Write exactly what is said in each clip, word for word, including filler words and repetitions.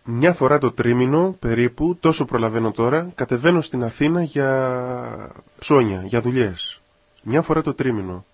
Μια φορά το τρίμηνο, περίπου, τόσο προλαβαίνω τώρα, κατεβαίνω στην Αθήνα για ψώνια, για δουλειές. Μια φορά το τρίμηνο.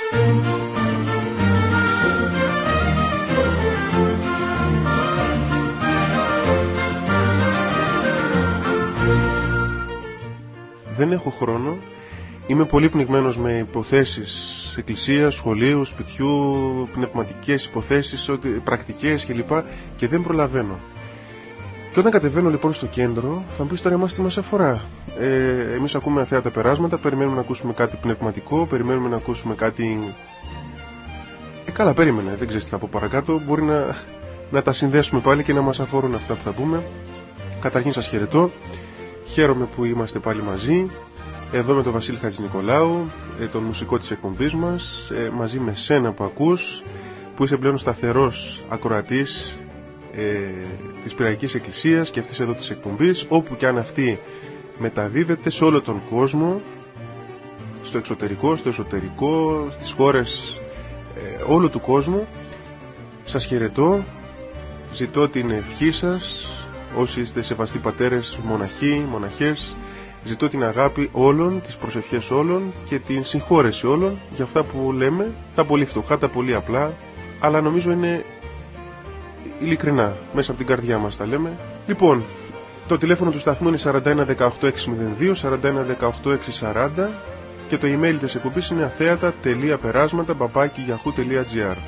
Δεν έχω χρόνο. Είμαι πολύ πνιγμένος με υποθέσεις εκκλησίας, σχολείου, σπιτιού, πνευματικές υποθέσεις, πρακτικές κλπ. Και δεν προλαβαίνω. Και όταν κατεβαίνω λοιπόν στο κέντρο, θα μου πεις τώρα εμάς τι μας αφορά. Ε, εμείς ακούμε αθέατα περάσματα, περιμένουμε να ακούσουμε κάτι πνευματικό, περιμένουμε να ακούσουμε κάτι... Ε, καλά, περίμενε, δεν ξέρεις τι θα πω παρακάτω. Μπορεί να, να τα συνδέσουμε πάλι και να μας αφορούν αυτά που θα πούμε. Καταρχήν σας χαιρετώ. Χαίρομαι που είμαστε πάλι μαζί. Εδώ με τον Βασίλη Χατζηνικολάου, τον μουσικό της εκπομπής μας, μαζί με σένα που ακούς, που είσαι πλέον σταθερός ακροατής ε, της Πυραϊκής Εκκλησίας και αυτής εδώ της εκπομπής, όπου και αν αυτή μεταδίδεται σε όλο τον κόσμο, στο εξωτερικό, στο εσωτερικό, στις χώρες ε, όλου του κόσμου. Σας χαιρετώ, ζητώ την ευχή σας, όσοι είστε σεβαστοί πατέρες, μοναχοί, μοναχές. Ζητώ την αγάπη όλων, τις προσευχές όλων και την συγχώρεση όλων για αυτά που λέμε, τα πολύ φτωχά, τα πολύ απλά, αλλά νομίζω είναι ειλικρινά, μέσα από την καρδιά μας τα λέμε. Λοιπόν, το τηλέφωνο του σταθμού είναι σαράντα ένα δεκαοκτώ εξακόσια δύο, σαράντα ένα δεκαοκτώ εξακόσια σαράντα και το email της εκπομπής είναι αθέατα τελεία περάσματα παπάκι γιαχού τελεία τζι άρ.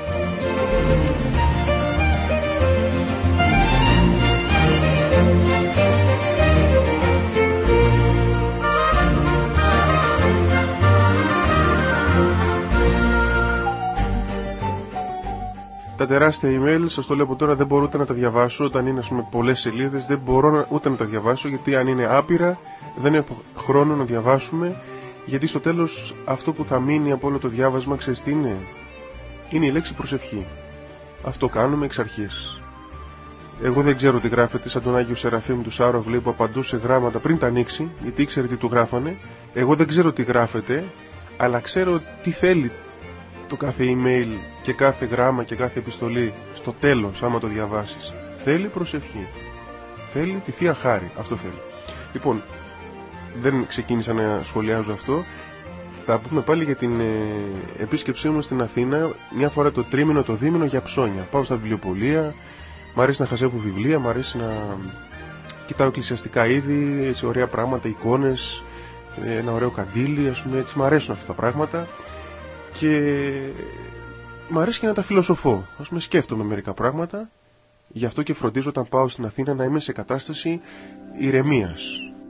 Τα τεράστια email, σας το λέω από τώρα, δεν μπορώ ούτε να τα διαβάσω. Όταν είναι, ας πούμε, πολλές σελίδες, δεν μπορώ να, ούτε να τα διαβάσω, γιατί αν είναι άπειρα, δεν έχω χρόνο να διαβάσουμε. Γιατί στο τέλος, αυτό που θα μείνει από όλο το διάβασμα, ξέρεις τι είναι? Είναι η λέξη προσευχή. Αυτό κάνουμε εξ αρχής. Εγώ δεν ξέρω τι γράφεται, σαν τον Άγιο Σεραφείμ του Σάροβλη που απαντούσε γράμματα πριν τα ανοίξει, γιατί ήξερε τι του γράφανε. Εγώ δεν ξέρω τι γράφεται, αλλά ξέρω τι θέλει το κάθε email και κάθε γράμμα και κάθε επιστολή στο τέλος, άμα το διαβάσεις. Θέλει προσευχή. Θέλει τη Θεία Χάρη. Αυτό θέλει. Λοιπόν, δεν ξεκίνησα να σχολιάζω αυτό. Θα πούμε πάλι για την ε, επίσκεψή μου στην Αθήνα μια φορά το τρίμηνο, το δίμηνο για ψώνια. Πάω στα βιβλιοπωλεία, μ' αρέσει να χαζεύω βιβλία, μ' αρέσει να κοιτάω εκκλησιαστικά είδη, σε ωραία πράγματα, εικόνες, ένα ωραίο καντήλι, ας πούμε, έτσι μ' αρέσουν αυτά τα πράγματα. Και μ' αρέσει και να τα φιλοσοφώ. Ας πούμε, σκέφτομαι μερικά πράγματα. Γι' αυτό και φροντίζω όταν πάω στην Αθήνα να είμαι σε κατάσταση ηρεμίας.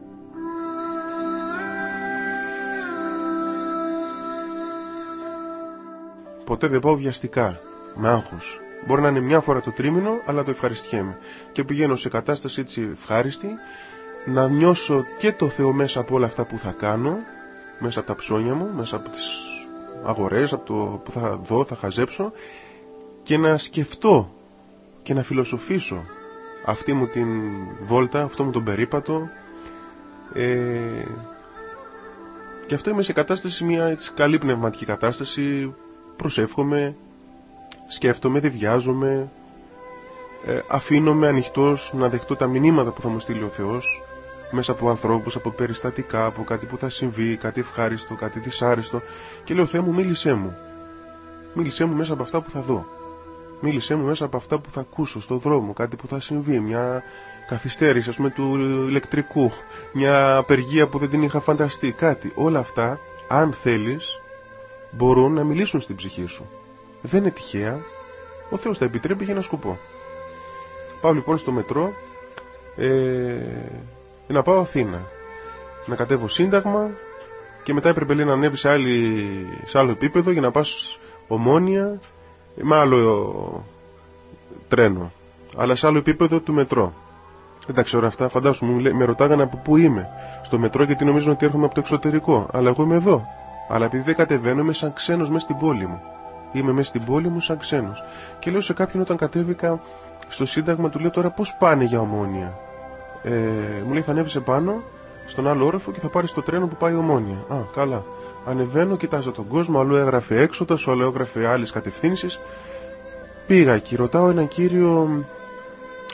Ποτέ δεν πάω βιαστικά, με άγχος. Μπορεί να είναι μια φορά το τρίμηνο, αλλά το ευχαριστιέμαι. Και πηγαίνω σε κατάσταση έτσι ευχάριστη, να νιώσω και το Θεό μέσα από όλα αυτά που θα κάνω, μέσα από τα ψώνια μου, μέσα από τις αγορές, από το που θα δω, θα χαζέψω, και να σκεφτώ και να φιλοσοφήσω αυτή μου την βόλτα, αυτό μου τον περίπατο, ε, και αυτό είμαι σε κατάσταση, μια έτσι καλή πνευματική κατάσταση. Προσεύχομαι, σκέφτομαι, δεν βιάζομαι, ε, αφήνομαι ανοιχτός να δεχτώ τα μηνύματα που θα μου στείλει ο Θεός μέσα από ανθρώπους, από περιστατικά, από κάτι που θα συμβεί, κάτι ευχάριστο, κάτι δυσάρεστο, και λέω: Θεέ μου, μίλησέ μου. Μίλησέ μου μέσα από αυτά που θα δω. Μίλησέ μου μέσα από αυτά που θα ακούσω στο δρόμο, κάτι που θα συμβεί, μια καθυστέρηση, ας πούμε, του ηλεκτρικού, μια απεργία που δεν την είχα φανταστεί, κάτι. Όλα αυτά, αν θέλεις, μπορούν να μιλήσουν στην ψυχή σου. Δεν είναι τυχαία. Ο Θεός τα επιτρέπει για ένα σκοπό. Πάω λοιπόν στο μετρό, ε, να πάω Αθήνα, να κατέβω Σύνταγμα, και μετά έπρεπε, λέει, να ανέβει σε, άλλη, σε άλλο επίπεδο για να πας Ομόνια, με άλλο τρένο, αλλά σε άλλο επίπεδο του μετρό. Δεν τα ξέρω αυτά. Φαντάσου, μου, με ρωτάγανε από πού είμαι στο μετρό, γιατί νομίζουν ότι έρχομαι από το εξωτερικό, αλλά εγώ είμαι εδώ. Αλλά επειδή δεν κατεβαίνω, είμαι σαν ξένος μέσα στην πόλη μου. Είμαι μέσα στην πόλη μου σαν ξένος. Και λέω σε κάποιον όταν κατέβηκα στο Σύνταγμα, του λέω: τώρα πώς πάνε για Ομόνια? Ε, μου λέει: θα ανέβεις επάνω στον άλλο όροφο και θα πάρεις το τρένο που πάει Ομόνια. Α, καλά. Ανεβαίνω, κοιτάζω τον κόσμο, αλλού έγραφε έξοδος, αλλού έγραφε άλλες κατευθύνσεις. Πήγα εκεί, ρωτάω έναν κύριο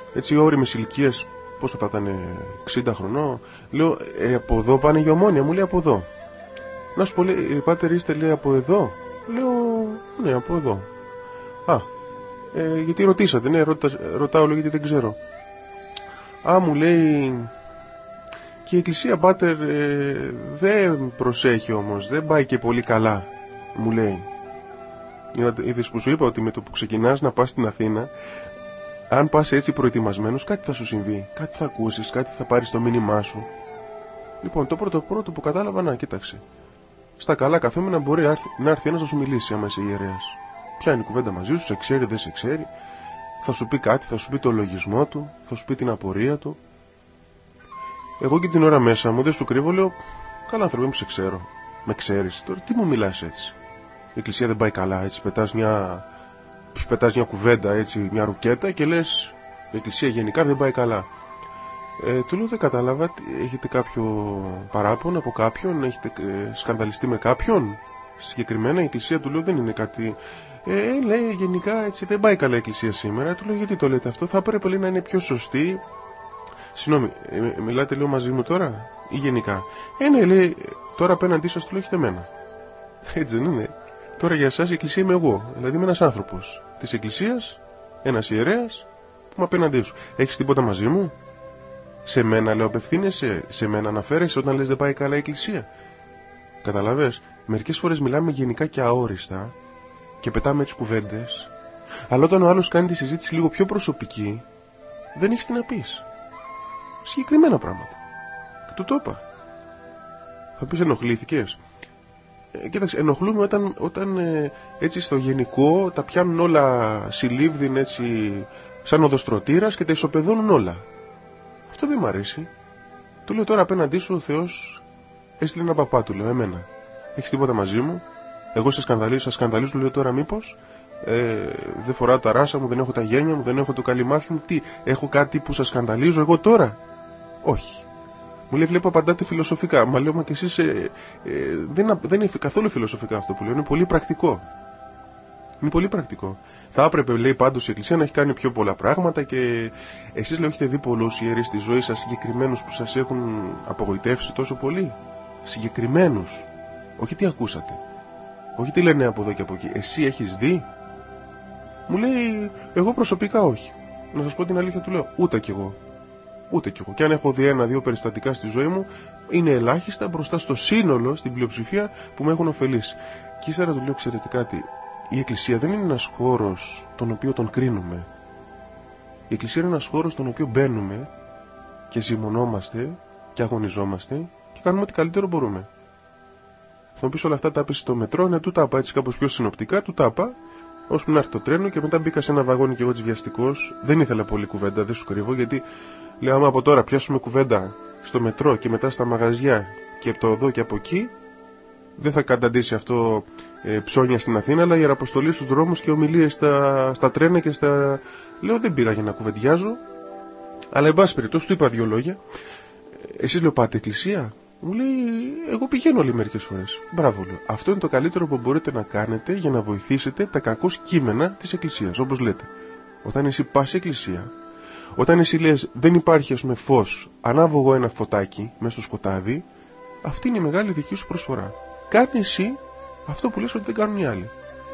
έτσι όριμες ηλικίες, πόσο θα ήταν, εξήντα χρονών. Λέω, ε, από εδώ πάνε για Ομόνια? Μου λέει, από εδώ. Να σου πω, λέει, πάτερ, είστε, λέει, από εδώ? Λέω, ναι, από εδώ. Α, ε, γιατί ρωτήσατε? Ναι, ρωτά, ρωτάω, λέω, γιατί δεν ξέρω. Α, μου λέει, και η εκκλησία, πάτερ, ε, δεν προσέχει όμως, δεν πάει και πολύ καλά, μου λέει. Είδες που σου είπα ότι με το που ξεκινάς να πας στην Αθήνα, αν πας έτσι προετοιμασμένος, κάτι θα σου συμβεί, κάτι θα ακούσεις, κάτι θα πάρεις το μήνυμά σου. Λοιπόν, το πρώτο πρώτο που κατάλαβα, να, κοίταξε. Στα καλά καθόμενα μπορεί να έρθει, να έρθει ένας να σου μιλήσει άμα είσαι ιερέας. Πιάνει κουβέντα μαζί σου, σε ξέρει, δεν σε ξέρει. Θα σου πει κάτι, θα σου πει το λογισμό του, θα σου πει την απορία του. Εγώ και την ώρα μέσα μου, δεν σου κρύβω, λέω, καλά άνθρωπε, μου σε ξέρω. Με ξέρεις, τώρα τι μου μιλάς έτσι? Η εκκλησία δεν πάει καλά, έτσι πετάς μια, πετάς μια κουβέντα, έτσι, μια ρουκέτα και λες, η εκκλησία γενικά δεν πάει καλά. Ε, του λέω, δεν κατάλαβα, έχετε κάποιο παράπονο από κάποιον, έχετε ε, σκανδαλιστεί με κάποιον? Συγκεκριμένα η εκκλησία, του λέω, δεν είναι κάτι. Ε, λέει, γενικά έτσι δεν πάει καλά η εκκλησία σήμερα. Του λέω, γιατί το λέτε αυτό? Θα έπρεπε, λέει, να είναι πιο σωστή. Συγγνώμη, ε, μιλάτε, λέω, μαζί μου τώρα ή γενικά? Ε, ναι, λέει, τώρα απέναντί σας, του λέω, έχετε εμένα. Έτσι δεν είναι? Τώρα για εσάς η εκκλησία είμαι εγώ. Δηλαδή είμαι ένας άνθρωπος της εκκλησίας, ένας ιερέας που είμαι απέναντί σου. Έχεις τίποτα μαζί μου? Σε μένα, λέω, απευθύνεσαι? Σε μένα αναφέρεσαι όταν λες δεν πάει καλά η εκκλησία? Καταλαβες? Μερικές φορές μιλάμε γενικά και αόριστα και πετάμε τις κουβέντες, αλλά όταν ο άλλος κάνει τη συζήτηση λίγο πιο προσωπική, δεν έχεις τι να πεις. Συγκεκριμένα πράγματα. Και του το είπα. Θα πεις, ενοχλήθηκες? Ε, κοίταξε, ενοχλούμε όταν, όταν ε, έτσι στο γενικό τα πιάνουν όλα συλλήβδιν, έτσι σαν οδοστρωτήρας, και τα ισοπεδώνουν όλα. Αυτό δεν μ' αρέσει. Του λέω, τώρα απέναντί σου ο Θεός έστειλε ένα παπά, του λέω, εμένα. Έχεις τίποτα μαζί μου? Εγώ σε σκανδαλίζω, σε σκανδαλίζω, λέω, τώρα μήπως ε, δεν φοράω τα ράσα μου, δεν έχω τα γένια μου, δεν έχω το καλυμάφι μου? Τι, έχω κάτι που σας σκανδαλίζω εγώ τώρα? Όχι. Μου λέει, βλέπω απαντάτε φιλοσοφικά. Μα λέω, μα και εσείς ε, ε, δεν, δεν είναι καθόλου φιλοσοφικά αυτό που λέω, είναι πολύ πρακτικό. Είναι πολύ πρακτικό. Θα έπρεπε, λέει, πάντως η εκκλησία να έχει κάνει πιο πολλά πράγματα, και εσείς, λέω, έχετε δει πολλούς ιερείς στη ζωή σας, συγκεκριμένους, που σας έχουν απογοητεύσει τόσο πολύ? Συγκεκριμένους. Όχι τι ακούσατε. Όχι τι λένε από εδώ και από εκεί. Εσύ έχεις δει? Μου λέει, εγώ προσωπικά όχι. Να σας πω την αλήθεια, του λέω, ούτε κι εγώ. Ούτε κι εγώ. Και αν έχω δει ένα-δύο περιστατικά στη ζωή μου, είναι ελάχιστα μπροστά στο σύνολο, στην πλειοψηφία που με έχουν ωφελήσει. Και ύστερα του λέω, ξέρετε κάτι, η εκκλησία δεν είναι ένας χώρος τον οποίο τον κρίνουμε. Η εκκλησία είναι ένας χώρος τον οποίο μπαίνουμε και ζυμωνόμαστε και αγωνιζόμαστε και κάνουμε ό,τι καλύτερο μπορούμε. Θα μου πεις, όλα αυτά τα είπες στο μετρό? Ναι, του τα είπα έτσι κάπως πιο συνοπτικά, του τα είπα, ώσπου να έρθει το τρένο, και μετά μπήκα σε ένα βαγόνι και εγώ της βιαστικός. Δεν ήθελα πολύ κουβέντα, δεν σου κρύβω, γιατί λέω, άμα από τώρα πιάσουμε κουβέντα στο μετρό και μετά στα μαγαζιά και από το εδώ και από εκεί, δεν θα καταντήσει αυτό ε, ψώνια στην Αθήνα, αλλά ιεραποστολή στους δρόμους και ομιλίες στα, στα τρένα και στα. Λέω, δεν πήγα για να κουβεντιάζω, αλλά εν πάση περιπτώσει του είπα δύο λόγια. Εσείς, λέω, πάτε εκκλησία? Μου λέει, εγώ πηγαίνω, λέει, μερικές φορές. Μπράβο, λέω. Αυτό είναι το καλύτερο που μπορείτε να κάνετε για να βοηθήσετε τα κακώς κείμενα της εκκλησίας, όπως λέτε. Όταν εσύ πας εκκλησία, όταν εσύ λες, δεν υπάρχει, ας πούμε, φως, ανάβω εγώ ένα φωτάκι μέσα στο σκοτάδι, αυτή είναι η μεγάλη δική σου προσφορά. Κάνε εσύ αυτό που λες ότι δεν κάνουν οι άλλοι.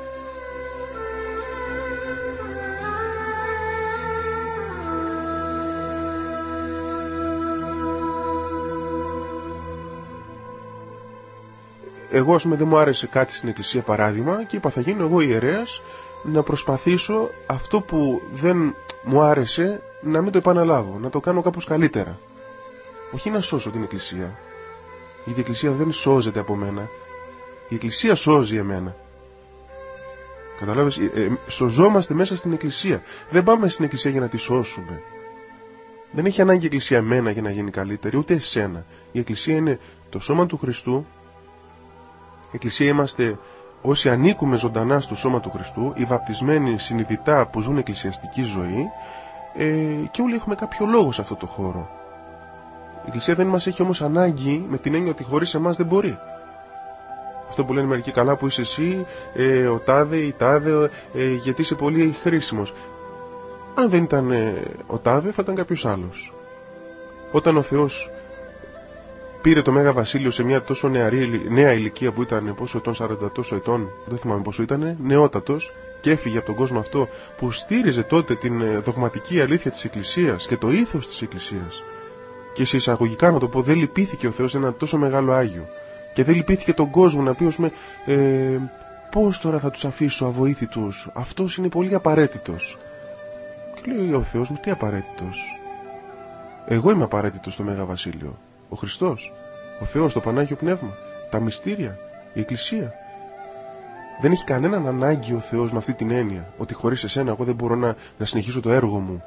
Εγώ, ας πούμε, δεν μου άρεσε κάτι στην εκκλησία, παράδειγμα, και είπα, θα γίνω εγώ ιερέας να προσπαθήσω αυτό που δεν μου άρεσε να μην το επαναλάβω, να το κάνω κάπως καλύτερα. Όχι να σώσω την εκκλησία, γιατί η εκκλησία δεν σώζεται από μένα, η εκκλησία σώζει εμένα. Καταλάβες, ε, ε, σωζόμαστε μέσα στην εκκλησία. Δεν πάμε στην εκκλησία για να τη σώσουμε. Δεν έχει ανάγκη η εκκλησία εμένα για να γίνει καλύτερη, ούτε εσένα. Η εκκλησία είναι το σώμα του Χριστού. Η εκκλησία είμαστε όσοι ανήκουμε ζωντανά στο σώμα του Χριστού, οι βαπτισμένοι συνειδητά που ζουν εκκλησιαστική ζωή, ε, και όλοι έχουμε κάποιο λόγο σε αυτό το χώρο. Η εκκλησία δεν μας έχει όμως ανάγκη με την έννοια ότι χωρίς εμάς δεν μπορεί. Αυτό που λένε μερικοί, καλά που είσαι εσύ, ε, ο τάδε, η τάδε, ε, γιατί είσαι πολύ χρήσιμος. Αν δεν ήταν ε, ο Τάδε, θα ήταν κάποιος άλλος. Όταν ο Θεός πήρε το Μέγα Βασίλειο σε μια τόσο νεαρή, νέα ηλικία που ήταν πόσο ετών, σαράντα τόσο ετών, δεν θυμάμαι πόσο ήταν, νεότατος, και έφυγε από τον κόσμο αυτό που στήριζε τότε την δογματική αλήθεια της Εκκλησίας και το ήθος της Εκκλησίας. Και σε εισαγωγικά να το πω, δεν λυπήθηκε ο Θεός ένα τόσο μεγάλο Άγιο. Και δεν λυπήθηκε τον κόσμο να πει, ως με, ε, πώς τώρα θα τους αφήσω αβοήθητους, αυτός είναι πολύ απαραίτητος. Και λέει ο Θεός μου, τι απαραίτητος? Εγώ είμαι απαραίτητος στο Μέγα Βασίλειο. Ο Χριστός, ο Θεός, το Πανάγιο Πνεύμα, τα μυστήρια, η Εκκλησία. Δεν έχει κανέναν ανάγκη ο Θεός με αυτή την έννοια, ότι χωρίς εσένα εγώ δεν μπορώ να, να συνεχίσω το έργο μου.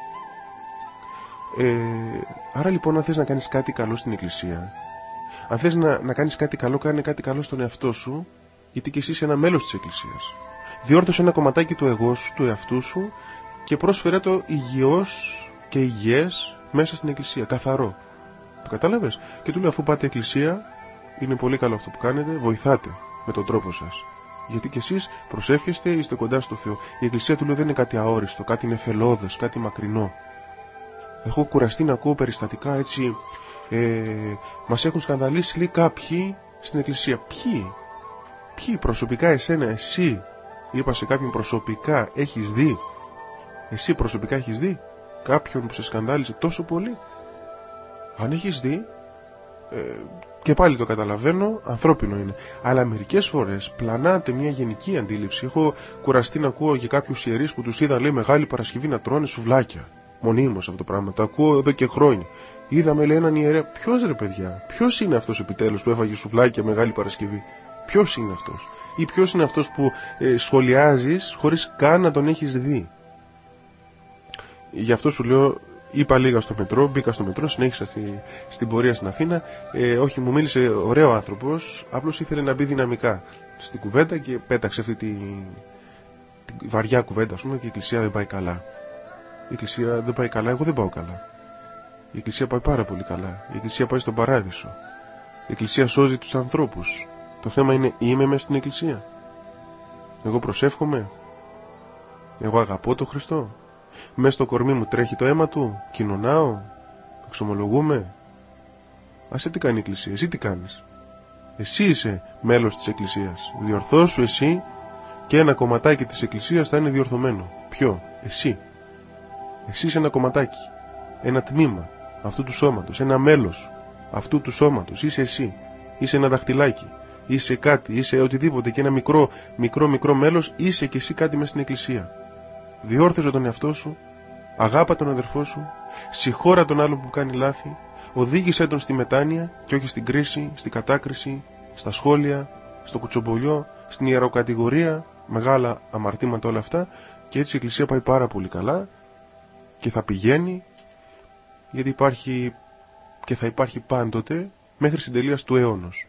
Ε, άρα λοιπόν, αν θες να κάνεις κάτι καλό στην Εκκλησία, αν θες να, να κάνεις κάτι καλό, κάνε κάτι καλό στον εαυτό σου, γιατί και εσύ είσαι ένα μέλος της Εκκλησίας. Διόρθωσε ένα κομματάκι του εγώ σου, του εαυτού σου, και πρόσφερε το υγιώς και υγιές μέσα στην Εκκλησία, καθαρό. Το κατάλαβες? Και του λέει, αφού πάτε Εκκλησία, είναι πολύ καλό αυτό που κάνετε, βοηθάτε με τον τρόπο σας. Γιατί και εσείς προσεύχεστε, είστε κοντά στο Θεό. Η Εκκλησία, του λέει, δεν είναι κάτι αόριστο, κάτι νεφελώδες, κάτι μακρινό. Έχω κουραστεί να ακούω περιστατικά έτσι. Ε, μας έχουν σκανδαλίσει, λέει, κάποιοι στην Εκκλησία. Ποιοι? Ποιοι προσωπικά εσένα, εσύ, είπα σε κάποιον προσωπικά, έχεις δει? Εσύ προσωπικά έχεις δει κάποιον που σε σκανδάλισε τόσο πολύ? Αν έχεις δει, ε, και πάλι το καταλαβαίνω, ανθρώπινο είναι. Αλλά μερικές φορές πλανάται μια γενική αντίληψη. Έχω κουραστεί να ακούω για κάποιους ιερείς που τους είδα, λέει, Μεγάλη Παρασκευή να τρώνε σουβλάκια. Μονίμως αυτό το πράγμα. Το ακούω εδώ και χρόνια. Είδαμε, λέει, έναν ιερέα. Ποιος, ρε παιδιά, ποιος είναι αυτός επιτέλους που έφαγε σουβλάκια Μεγάλη Παρασκευή? Ποιος είναι αυτός? Ή ποιος είναι αυτός που ε, σχολιάζεις χωρίς καν να τον έχεις δει? Γι' αυτό σου λέω. Είπα λίγα στο μετρό, μπήκα στο μετρό, συνέχισα στη, στην πορεία στην Αθήνα. Ε, όχι, μου μίλησε ωραίο άνθρωπος, απλώς ήθελε να μπει δυναμικά στην κουβέντα και πέταξε αυτή τη, τη βαριά κουβέντα, ας πούμε, και η Εκκλησία δεν πάει καλά. Η Εκκλησία δεν πάει καλά, εγώ δεν πάω καλά. Η Εκκλησία πάει πάρα πολύ καλά. Η Εκκλησία πάει στον Παράδεισο. Η Εκκλησία σώζει τους ανθρώπους. Το θέμα είναι, είμαι μες στην Εκκλησία? Εγώ προσεύχομαι? Εγώ αγαπώ τον Χριστό? Μες στο κορμί μου τρέχει το αίμα του? Κοινωνάω? Εξομολογούμε? Ας τι κάνει η Εκκλησία? Εσύ τι κάνεις? Εσύ είσαι μέλος της Εκκλησίας. Διορθώσου εσύ και ένα κομματάκι της Εκκλησίας θα είναι διορθωμένο. Ποιο? Εσύ. Εσύ είσαι ένα κομματάκι, ένα τμήμα αυτού του σώματος, ένα μέλος αυτού του σώματος. Είσαι εσύ. Είσαι ένα δαχτυλάκι. Είσαι κάτι, είσαι οτιδήποτε, και ένα μικρό, μικρό, μικρό μέλος. Είσαι και εσύ κάτι μες στην Εκκλησία. Διόρθωσε τον εαυτό σου, αγάπα τον αδερφό σου, συγχώρα τον άλλο που κάνει λάθη, οδήγησέ τον στη μετάνοια και όχι στην κρίση, στην κατάκριση, στα σχόλια, στο κουτσομπολιό, στην ιεροκατηγορία, μεγάλα αμαρτήματα όλα αυτά, και έτσι η Εκκλησία πάει πάρα πολύ καλά και θα πηγαίνει, γιατί υπάρχει και θα υπάρχει πάντοτε μέχρι συντελείας του αιώνος.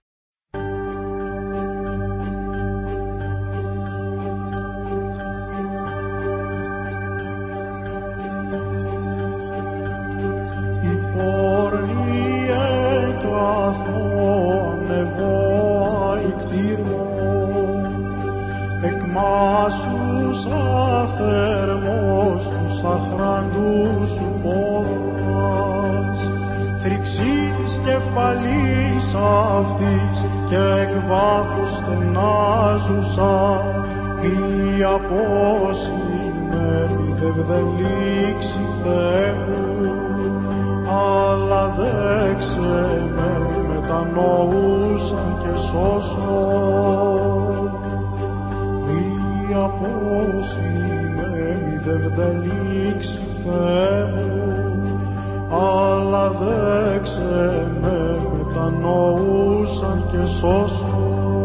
Εκμάσους αθερμός τους αχραντούς σου πόδας, θρηξή της κεφαλής αυτής και εκ βάθους στενάζουσα, μη απόσημερη δε βδελήξει Θεέ μου, αλλά δέξε με μετανοούσαν και σώσον. Μη απόσημε, μη δε βδελήξει Θεέ μου, αλλά δέξε με μετανοούσαν και σώσον.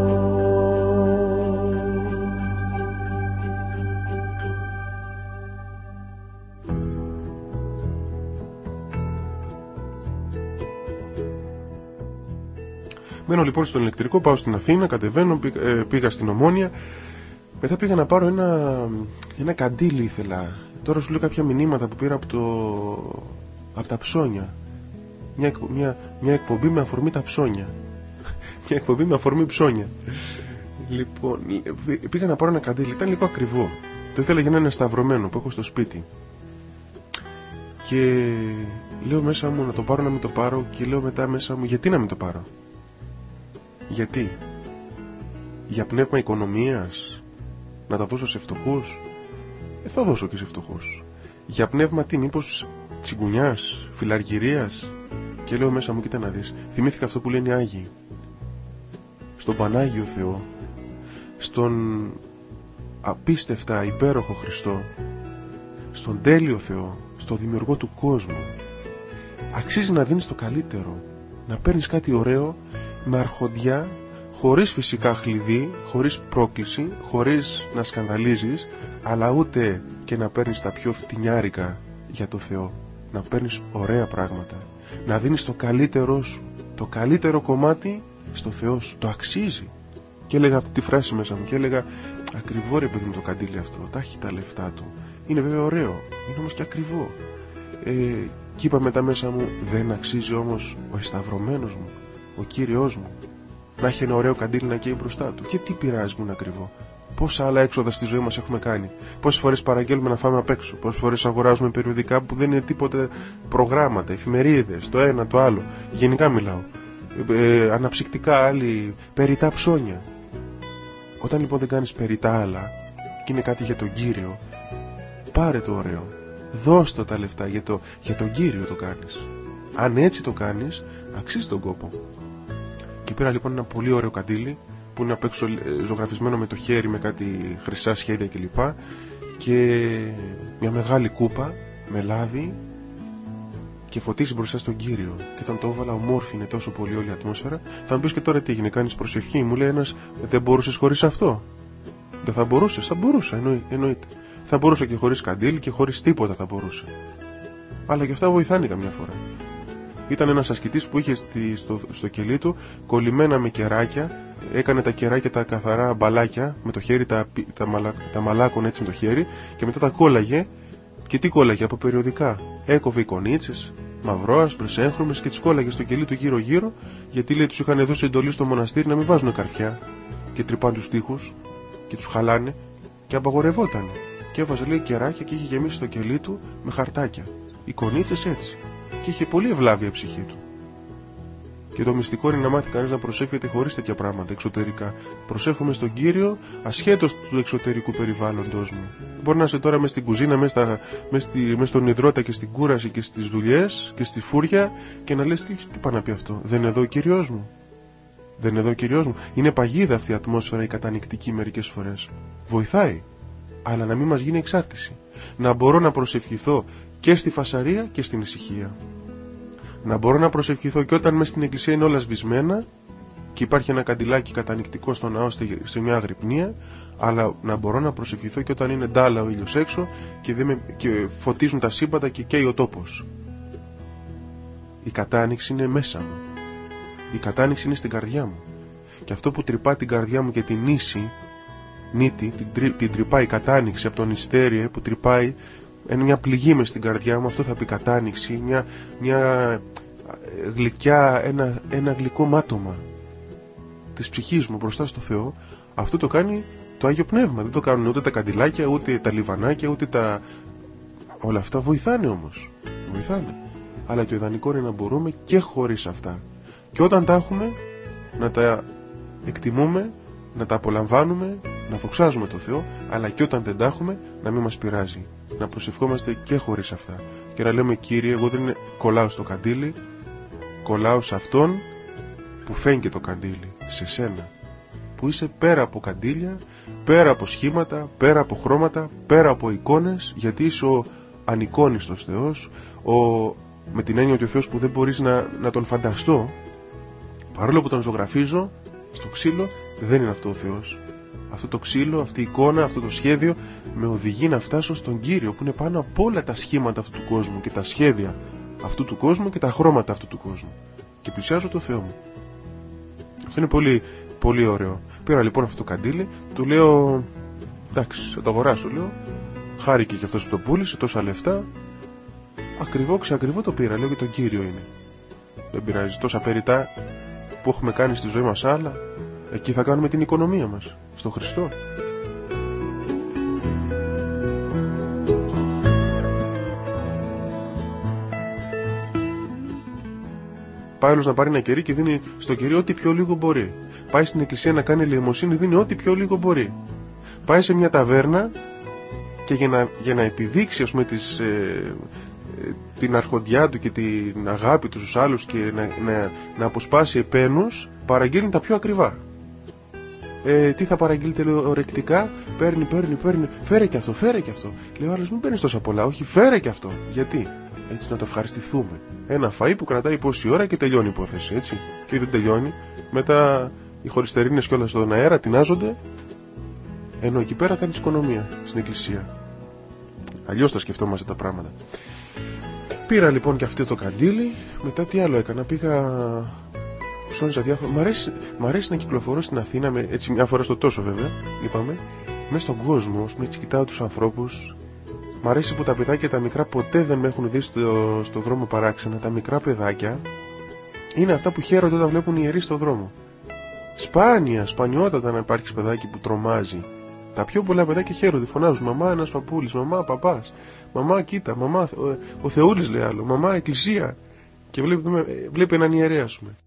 Μένω λοιπόν στον ηλεκτρικό, πάω στην Αθήνα, κατεβαίνω, πήγα στην Ομόνια. Μετά πήγα να πάρω ένα, ένα καντήλι ήθελα. Τώρα σου λέω κάποια μηνύματα που πήρα από, το, από τα ψώνια. Μια, μια, μια εκπομπή με αφορμή τα ψώνια. Μια εκπομπή με αφορμή ψώνια. Λοιπόν, πήγα να πάρω ένα καντήλι. Ήταν λίγο ακριβό. Το ήθελα για να είναι σταυρωμένο που έχω στο σπίτι. Και λέω μέσα μου να το πάρω, να μην το πάρω, και λέω μετά μέσα μου γιατί να μην το πάρω. Γιατί? Για πνεύμα οικονομίας να τα δώσω σε φτωχούς? Ε, θα δώσω και σε φτωχούς. Για πνεύμα τι, μήπως τσιγκουνιάς, φιλαργυρίας? Και λέω μέσα μου, κοίτα να δεις, θυμήθηκα αυτό που λένε οι Άγιοι. Στον Πανάγιο Θεό, στον απίστευτα υπέροχο Χριστό, στον τέλειο Θεό, στο δημιουργό του κόσμου, αξίζει να δίνεις το καλύτερο, να παίρνεις κάτι ωραίο με αρχοντιά, χωρίς φυσικά χλειδί, χωρίς πρόκληση, χωρίς να σκανδαλίζεις, αλλά ούτε και να παίρνεις τα πιο φτηνιάρικα για το Θεό. Να παίρνεις ωραία πράγματα, να δίνεις το καλύτερό σου, το καλύτερο κομμάτι στο Θεό σου. Το αξίζει. Και έλεγα αυτή τη φράση μέσα μου και έλεγα, ακριβό ρε παιδί μου το καντήλι αυτό, τα έχει τα λεφτά του, είναι βέβαια ωραίο, είναι όμως και ακριβό. ε, και είπα μετά μέσα μου, δεν αξίζει όμως ο εσταυρωμένος μου, ο Κύριος μου, να έχει ένα ωραίο καντήλι να καίει μπροστά του? Και τι πειράζει που είναι ακριβό? Πόσα άλλα έξοδα στη ζωή μας έχουμε κάνει, πόσες φορές παραγγέλνουμε να φάμε απ' έξω, πόσες φορές αγοράζουμε περιοδικά που δεν είναι τίποτε, προγράμματα, εφημερίδες, το ένα το άλλο, γενικά μιλάω, ε, αναψυκτικά, άλλοι περιτά ψώνια. Όταν λοιπόν δεν κάνεις περιτά άλλα και είναι κάτι για τον Κύριο, πάρε το ωραίο, δώσ' το τα λεφτά, για, το, για τον Κύριο το κάνεις. Αν έτσι το κάνεις, αξίζει τον κόπο. Και πήρα λοιπόν ένα πολύ ωραίο καντήλι που είναι απ' έξω ζωγραφισμένο με το χέρι, με κάτι χρυσά σχέδια κλπ. Και μια μεγάλη κούπα με λάδι και φωτίζει μπροστά στον Κύριο. Και όταν το έβαλα, ομόρφη είναι τόσο πολύ όλη η ατμόσφαιρα. Θα μου πεις, και τώρα τι έγινε, κάνεις προσευχή? Μου λέει ένας, δεν μπορούσες χωρίς αυτό? Δεν θα μπορούσες? Θα μπορούσα, εννοεί, εννοείται. Θα μπορούσα και χωρίς καντήλι και χωρίς τίποτα θα μπορούσα. Αλλά και αυτά βοηθάνε καμιά φορά. Ήταν ένας ασκητής που είχε στη, στο, στο κελί του κολλημένα με κεράκια. Έκανε τα κεράκια τα καθαρά μπαλάκια με το χέρι, τα, τα, μαλα, τα μαλάκωνε έτσι με το χέρι, και μετά τα κόλλαγε. Και τι κόλλαγε? Από περιοδικά. Έκοβε εικονίτσες, μαυρόασπρες, έγχρωμες, και τις κόλλαγε στο κελί του γύρω-γύρω, γιατί λέει τους είχαν δώσει εντολή στο μοναστήρι να μην βάζουν καρφιά και τρυπάν τους τοίχους και τους χαλάνε, και απαγορευόταν. Και έβαζε, λέει, κεράκια και είχε γεμίσει το κελί του με χαρτάκια, εικονίτσες έτσι. Και είχε πολύ ευλάβεια η ψυχή του. Και το μυστικό είναι να μάθει κανείς να προσεύχεται χωρίς τέτοια πράγματα εξωτερικά. Προσεύχομαι στον Κύριο ασχέτως του εξωτερικού περιβάλλοντος μου. Μπορεί να είσαι τώρα μες στην κουζίνα, μες, στα, μες, στη, μες στον υδρότα και στην κούραση και στις δουλειές και στη φούρια, και να λες, τι, τι πάει να πει αυτό? Δεν είναι εδώ ο Κύριος μου? Δεν είναι εδώ ο Κύριος μου? Είναι παγίδα αυτή η ατμόσφαιρα, η κατανυκτική μερικές φορές. Βοηθάει, αλλά να μην μας γίνει εξάρτηση. Να μπορώ να προσευχηθώ και στη φασαρία και στην ησυχία. Να μπορώ να προσευχηθώ και όταν μες στην εκκλησία είναι όλα σβησμένα και υπάρχει ένα καντιλάκι κατανυκτικό στο ναό σε μια αγρυπνία, αλλά να μπορώ να προσευχηθώ και όταν είναι ντάλα ο ήλιος έξω και, δεν με, και φωτίζουν τα σύμπαντα και καίει ο τόπος. Η κατάνοιξη είναι μέσα μου. Η κατάνοιξη είναι στην καρδιά μου. Και αυτό που τρυπά την καρδιά μου και την νήση, νύτη, την, τρι, την τρυπάει η κατάνοιξη από τον ιστέριε που τρυπάει, είναι μια πληγή μες στην καρδιά μου, αυτό θα πει κατάνοιξη, μια, μια γλυκιά, ένα, ένα γλυκό μάτωμα της ψυχής μου μπροστά στο Θεό. Αυτό το κάνει το Άγιο Πνεύμα. Δεν το κάνουν ούτε τα καντιλάκια, ούτε τα λιβανάκια, ούτε τα... όλα αυτά βοηθάνε όμως. Βοηθάνε. Αλλά το ιδανικό είναι να μπορούμε και χωρίς αυτά. Και όταν τα έχουμε, να τα εκτιμούμε, να τα απολαμβάνουμε, να δοξάζουμε το Θεό, αλλά και όταν δεν τα έχουμε, να μην μας πειράζει. Να προσευχόμαστε και χωρίς αυτά. Και να λέμε, Κύριε, εγώ δεν είναι... κολλάω στο καντήλι, κολλάω σε αυτόν που φαίνεται το καντήλι, σε σένα, που είσαι πέρα από καντήλια, πέρα από σχήματα, πέρα από χρώματα, πέρα από εικόνες, γιατί είσαι ο ανεικόνιστος Θεός, ο... με την έννοια ότι ο Θεός που δεν μπορείς να, να τον φανταστώ, παρόλο που τον ζωγραφίζω στο ξύλο, δεν είναι αυτό ο Θεός. Αυτό το ξύλο, αυτή η εικόνα, αυτό το σχέδιο με οδηγεί να φτάσω στον Κύριο, που είναι πάνω από όλα τα σχήματα αυτού του κόσμου και τα σχέδια αυτού του κόσμου και τα χρώματα αυτού του κόσμου. Και πλησιάζω το Θεό μου. Αυτό είναι πολύ, πολύ ωραίο. Πήρα λοιπόν αυτό το καντήλι, του λέω, εντάξει, θα το αγοράσω, λέω. Χάρηκε και αυτός που το πούλησε, τόσα λεφτά. Ακριβό, ξακριβό το πήρα, λέω, και τον Κύριο είναι. Δεν πειράζει, τόσα περιτά που έχουμε κάνει στη ζωή μας άλλα, εκεί θα κάνουμε την οικονομία μας, στον Χριστό. Πάει όλος να πάρει ένα κερί και δίνει στο κερί ό,τι πιο λίγο μπορεί. Πάει στην εκκλησία να κάνει ελεημοσύνη, δίνει ό,τι πιο λίγο μπορεί. Πάει σε μια ταβέρνα και για να, για να επιδείξει, ας πούμε, τις, ε, την αρχοντιά του και την αγάπη του στους άλλους και να, να, να αποσπάσει επένους, παραγγέλνει τα πιο ακριβά. Ε, τι θα παραγγείλετε, λέω, ορεκτικά? Παίρνει, παίρνει, παίρνει. Φέρε και αυτό, φέρε και αυτό. Λέω, άλλος, μην παίρνεις τόσα πολλά. Όχι, φέρε και αυτό. Γιατί? Έτσι να το ευχαριστηθούμε. Ένα φαΐ που κρατάει πόση ώρα και τελειώνει η υπόθεση, έτσι. Και δεν τελειώνει. Μετά οι χολυστερίνες κιόλας στον αέρα τεινάζονται. Ενώ εκεί πέρα κάνεις οικονομία στην εκκλησία. Αλλιώς τα σκεφτόμαστε τα πράγματα. Πήρα λοιπόν και αυτό το καντήλι. Μετά τι άλλο έκανα? Πήγα. Ψώνιζα διάφορα. Μ' αρέσει, μ' αρέσει να κυκλοφορώ στην Αθήνα, με, έτσι μια φορά στο τόσο βέβαια, είπαμε, μέσα στον κόσμο, με έτσι κοιτάω τους ανθρώπους. Μ' αρέσει που τα παιδάκια τα μικρά ποτέ δεν με έχουν δει στο, στο δρόμο παράξενα. Τα μικρά παιδάκια είναι αυτά που χαίρονται όταν βλέπουν ιερείς στο δρόμο. Σπάνια, σπανιότατα να υπάρχει παιδάκι που τρομάζει. Τα πιο πολλά παιδάκια χαίρονται, φωνάζουν μαμά ένας παππούλης, μαμά παπάς, μαμά κοίτα, μαμά ο, ο Θεούλης λέει άλλο, μαμά εκκλησία. Και βλέπει, βλέπει έναν ιερέα, ας πούμε.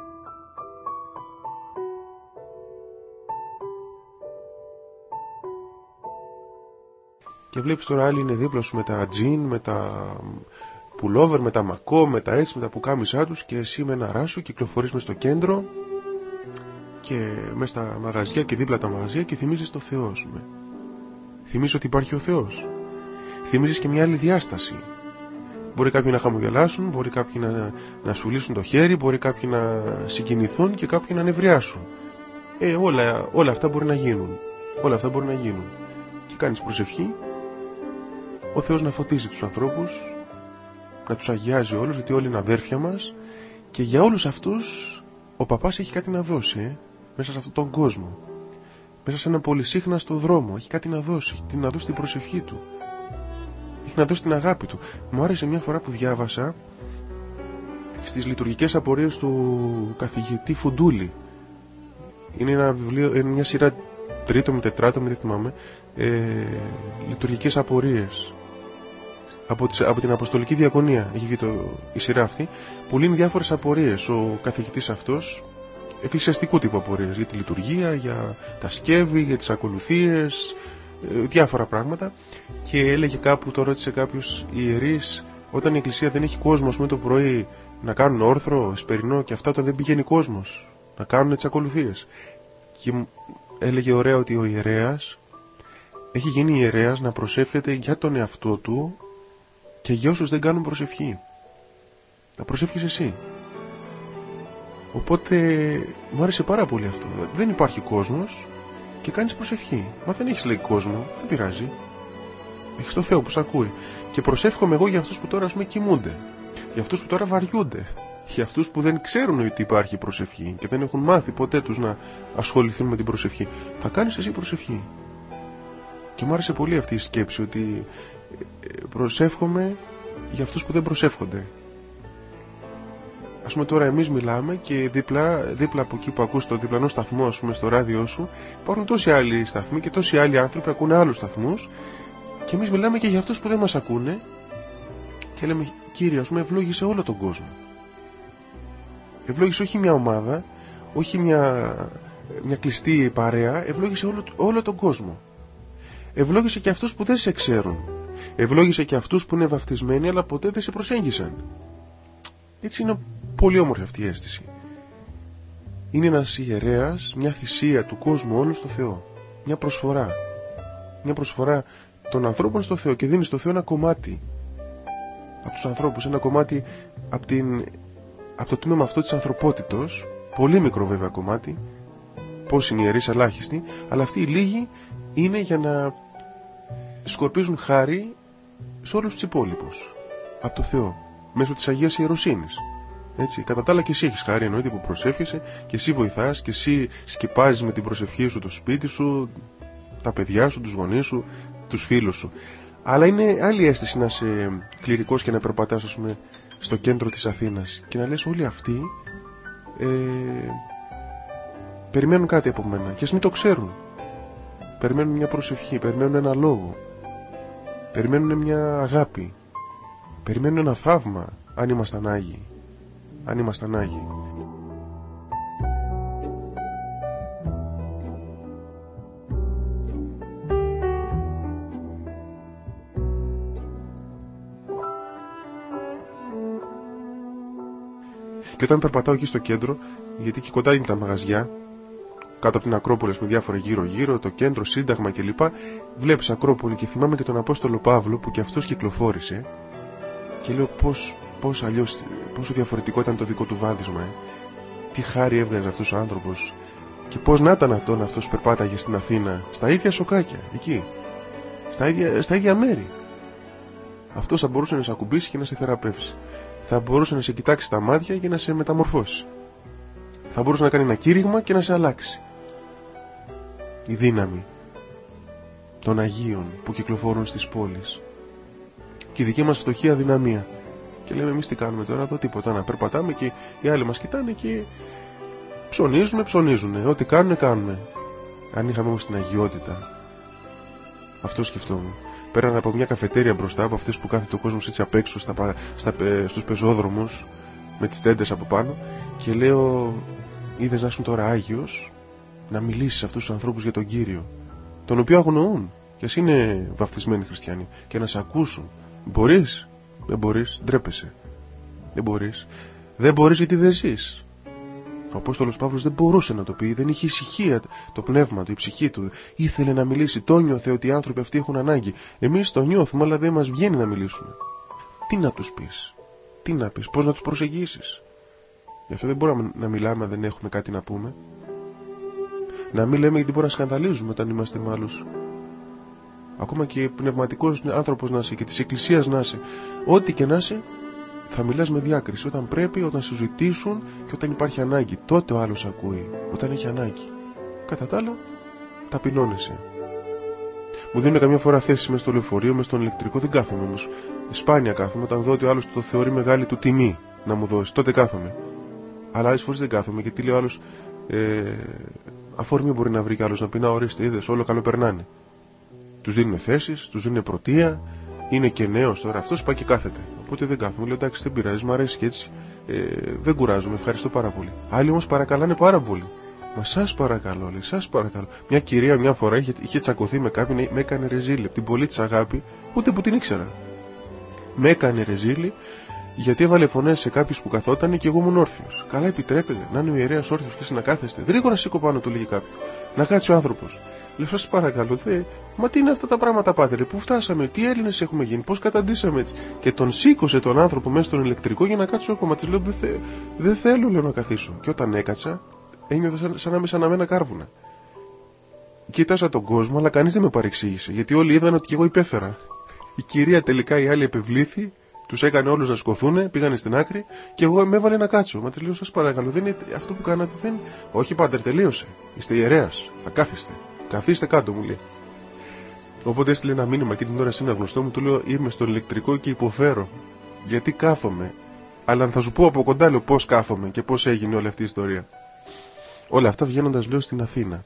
Και βλέπεις τώρα άλλοι είναι δίπλα σου με τα τζιν, με τα πουλόβερ, με τα μακό, με τα έτσι, με τα πουκάμισά τους και εσύ με ένα ράσο κυκλοφορείς μες στο κέντρο και μες στα μαγαζιά και δίπλα τα μαγαζιά και θυμίζεις το Θεό σου. Θυμίζεις ότι υπάρχει ο Θεός. Θυμίζεις και μια άλλη διάσταση. Μπορεί κάποιοι να χαμογελάσουν, μπορεί κάποιοι να, να σου λύσουν το χέρι, μπορεί κάποιοι να συγκινηθούν και κάποιοι να νευριάσουν. Ε, όλα, όλα αυτά μπορεί να γίνουν. Όλα αυτά μπορεί να γίνουν. Και κάνεις προσευχή. Ο Θεός να φωτίζει τους ανθρώπους, να τους αγιάζει όλους, γιατί όλοι είναι αδέρφια μας και για όλους αυτούς ο παπάς έχει κάτι να δώσει, ε, μέσα σε αυτόν τον κόσμο. Μέσα σε έναν πολυσύχναστο δρόμο έχει κάτι να δώσει, έχει να δώσει την προσευχή του, έχει να δώσει την αγάπη του. Μου άρεσε μια φορά που διάβασα στις λειτουργικές απορίες του καθηγητή Φουντούλη. Είναι ένα βιβλίο, είναι μια σειρά τρίτο ή τετράτο, δεν θυμάμαι, ε, λειτουργικές απορίες από, τις, από την Αποστολική Διακονία έχει βγει το, η σειρά αυτή, που λύνει διάφορες απορίες ο καθηγητής αυτός, εκκλησιαστικού τύπου απορίες, για τη λειτουργία, για τα σκεύη, για τις ακολουθίες, ε, διάφορα πράγματα. Και έλεγε κάπου, το ρώτησε κάποιος, ιερείς, όταν η εκκλησία δεν έχει κόσμο με το πρωί να κάνουν όρθρο, εσπερινό και αυτά, όταν δεν πηγαίνει κόσμος να κάνουν τις ακολουθίες. Και έλεγε ωραία ότι ο ιερέας έχει γίνει ιερέας να προσεύχεται για τον εαυτό του και για όσους δεν κάνουν προσευχή. Να προσεύχεις εσύ. Οπότε μου άρεσε πάρα πολύ αυτό. Δεν υπάρχει κόσμος και κάνεις προσευχή. Μα δεν έχεις λέει κόσμο, δεν πειράζει. Έχεις το Θεό που σ' ακούει. Και προσεύχομαι εγώ για αυτούς που τώρα ας πούμε κοιμούνται. Για αυτούς που τώρα βαριούνται. Για αυτούς που δεν ξέρουν ότι υπάρχει προσευχή και δεν έχουν μάθει ποτέ τους να ασχοληθούν με την προσευχή. Θα κάνεις εσύ προσευχή. Και μου άρεσε πολύ αυτή η σκέψη ότι προσεύχομαι για αυτούς που δεν προσεύχονται. Ας πούμε τώρα εμείς μιλάμε και δίπλα, δίπλα από εκεί που ακούς το διπλανό σταθμό, ας πούμε, στο ράδιο σου, υπάρχουν τόσοι άλλοι σταθμοί και τόσοι άλλοι άνθρωποι που ακούνε άλλους σταθμούς και εμείς μιλάμε και για αυτούς που δεν μας ακούνε και λέμε, Κύριε, ας πούμε, ευλόγησε όλο τον κόσμο. Ευλόγησε όχι μια ομάδα, όχι μια, μια κλειστή παρέα, ευλόγησε όλο, όλο τον κόσμο. Ευλόγησε και αυτούς που δεν σε ξέρουν. Ευλόγησε και αυτούς που είναι βαφτισμένοι αλλά ποτέ δεν σε προσέγγισαν. Έτσι είναι πολύ όμορφη αυτή η αίσθηση. Είναι ένας ιερέας, μια θυσία του κόσμου όλου στο Θεό. Μια προσφορά. Μια προσφορά των ανθρώπων στο Θεό και δίνει στο Θεό ένα κομμάτι από τους ανθρώπους, ένα κομμάτι από, την, από το τμήμα αυτό της ανθρωπότητος, πολύ μικρό βέβαια κομμάτι, πώς είναι ιερείς ελάχιστοι, αλλά αυτοί οι λίγοι είναι για να σκορπίζουν χάρη σε όλους τους υπόλοιπους από το Θεό, μέσω της Αγίας Ιεροσύνης. Έτσι, κατά τα άλλα και εσύ έχεις χάρη, εννοείται, που προσεύχεσαι και εσύ βοηθάς και εσύ σκεπάζεις με την προσευχή σου το σπίτι σου, τα παιδιά σου, τους γονείς σου, τους φίλους σου. Αλλά είναι άλλη αίσθηση να είσαι κληρικός και να περπατάς, ας πούμε, στο κέντρο της Αθήνας και να λες όλοι αυτοί ε, περιμένουν κάτι από μένα και ας μην το ξέρουν. Περιμένουν μια προσευχή, περιμένουν ένα λόγο, περιμένουν μια αγάπη, περιμένουν ένα θαύμα αν ήμασταν Άγιοι. αν ήμασταν Άγιοι. Και όταν περπατάω εκεί στο κέντρο, γιατί εκεί κοντά είναι τα μαγαζιά, κάτω από την Ακρόπολη με διάφορα γύρω-γύρω, το κέντρο, Σύνταγμα κλπ. Βλέπεις Ακρόπολη και θυμάμαι και τον Απόστολο Παύλο που και αυτός κυκλοφόρησε και λέω πώς, πώς αλλιώς, πόσο διαφορετικό ήταν το δικό του βάδισμα. Ε. Τι χάρη έβγαζε αυτός ο άνθρωπος και πώς να ήταν αυτόν αυτός περπάταγε στην Αθήνα, στα ίδια σοκάκια, εκεί, στα ίδια, στα ίδια μέρη. Αυτός θα μπορούσε να σε ακουμπήσει και να σε θεραπεύσει. Θα μπορούσε να σε κοιτάξει στα μάτια και να σε μεταμορφώσει. Θα μπορούσε να κάνει ένα κήρυγμα και να σε αλλάξει. Η δύναμη των Αγίων που κυκλοφορούν στις πόλεις. Και η δική μας φτωχή αδυναμία. Και λέμε εμείς τι κάνουμε τώρα εδώ, τίποτα, να περπατάμε και οι άλλοι μας κοιτάνε και ψωνίζουμε, ψωνίζουνε. Ό,τι κάνουνε, κάνουμε. Αν είχαμε όμως την αγιότητα. Αυτό σκεφτόμουν. Πέραν από μια καφετέρια μπροστά, από αυτές που κάθεται ο κόσμος έτσι απ' έξω στα, στα, στους πεζόδρομους, με τις τέντες από πάνω, και λέω, είδες να ήσουν τώρα Άγιος, να μιλήσεις σε αυτούς τους ανθρώπους για τον Κύριο, τον οποίο αγνοούν, και ας είναι βαφτισμένοι χριστιανοί, και να σε ακούσουν. Μπορείς? Δεν μπορείς, ντρέπεσαι. Δεν μπορείς. Δεν μπορείς γιατί δεν ζεις. Ο Απόστολος Παύλος δεν μπορούσε να το πει, δεν είχε ησυχία το πνεύμα του, η ψυχή του. Ήθελε να μιλήσει, το νιώθε ότι οι άνθρωποι αυτοί έχουν ανάγκη. Εμείς το νιώθουμε, αλλά δεν μας βγαίνει να μιλήσουμε. Τι να τους πεις, τι να πεις, πώς να τους προσεγγίσεις. Γι' αυτό δεν μπορούμε να μιλάμε αν δεν έχουμε κάτι να πούμε. Να μην λέμε γιατί μπορεί να σκανδαλίζουμε όταν είμαστε με άλλους. Ακόμα και πνευματικός άνθρωπος να είσαι και της εκκλησίας να είσαι, ό,τι και να είσαι, θα μιλάς με διάκριση όταν πρέπει, όταν σου ζητήσουν και όταν υπάρχει ανάγκη. Τότε ο άλλος ακούει, όταν έχει ανάγκη. Κατά τα άλλα, ταπεινώνεσαι. Μου δίνουν καμιά φορά θέση μες στο λεωφορείο, μες στον ηλεκτρικό, δεν κάθομαι όμως. Σπάνια κάθομαι, όταν δω ότι ο άλλος το θεωρεί μεγάλη του τιμή να μου δώσει, τότε κάθομαι. Αλλά άλλες φορές δεν κάθομαι, γιατί λέει ο άλλος, ε, αφορμή μπορεί να βρει κι άλλος να πει, να ορίστε, είδες, όλο καλό περνάνε. Τους δίνουν θέσεις, τους δίνουν πρωτεία, είναι και νέος τώρα, αυτός πάει και κάθεται. Οπότε δεν κάθομαι, λέω εντάξει, δεν πειράζει, μου αρέσει και έτσι, ε, δεν κουράζομαι, ευχαριστώ πάρα πολύ. Άλλοι όμως παρακαλάνε πάρα πολύ. Μα σας παρακαλώ, λέει, σας παρακαλώ. Μια κυρία μια φορά είχε, είχε τσακωθεί με κάποιον, με έκανε ρεζίλη από την πολύ της αγάπη, ούτε που την ήξερα. Με έκανε ρεζίλη γιατί έβαλε φωνές σε κάποιους που καθόταν και εγώ ήμουν όρθιος. Καλά, επιτρέπεται να είναι ο ιερέας όρθιος και εσύ να κάθεστε. Γρήγορα σήκω πάνω του, λέγει κάποιο. Να κάτσει ο άνθρωπος. Λέω, σας παρακαλώ, δε. Μα τι είναι αυτά τα πράγματα, πάτερε, πού φτάσαμε, τι Έλληνες έχουμε γίνει, πώς καταντήσαμε έτσι. Και τον σήκωσε τον άνθρωπο μέσα στον ηλεκτρικό για να κάτσω ακόμα. Της λέω, δεν θε, δε θέλω, λέω, να καθίσω. Και όταν έκατσα, ένιωθα σαν, σαν να με αναμένα κάρβουνα. Κοίταζα τον κόσμο, αλλά κανείς δεν με παρεξήγησε, γιατί όλοι είδαν ότι και εγώ υπέφερα. Η κυρία τελικά, η άλλη επευλήθη, τους έκανε όλους να σκοθούνε, πήγανε στην άκρη και εγώ με έβαλε να κάτσω. Μα της λέω, σας παρακαλώ, δεν είναι αυτό που κάνατε, δεν. Όχι, πάτερ, τελείωσε. Είστε ιερέας. Θα κάθεστε. Καθίστε κάτω, μου λέει. Οπότε έστειλε ένα μήνυμα και την ώρα σε ένα γνωστό μου, του λέω, είμαι στο ηλεκτρικό και υποφέρω. Γιατί κάθομαι. Αλλά θα σου πω από κοντά, λέω, πώς κάθομαι και πώς έγινε όλη αυτή η ιστορία. Όλα αυτά βγαίνοντας, λέω, στην Αθήνα.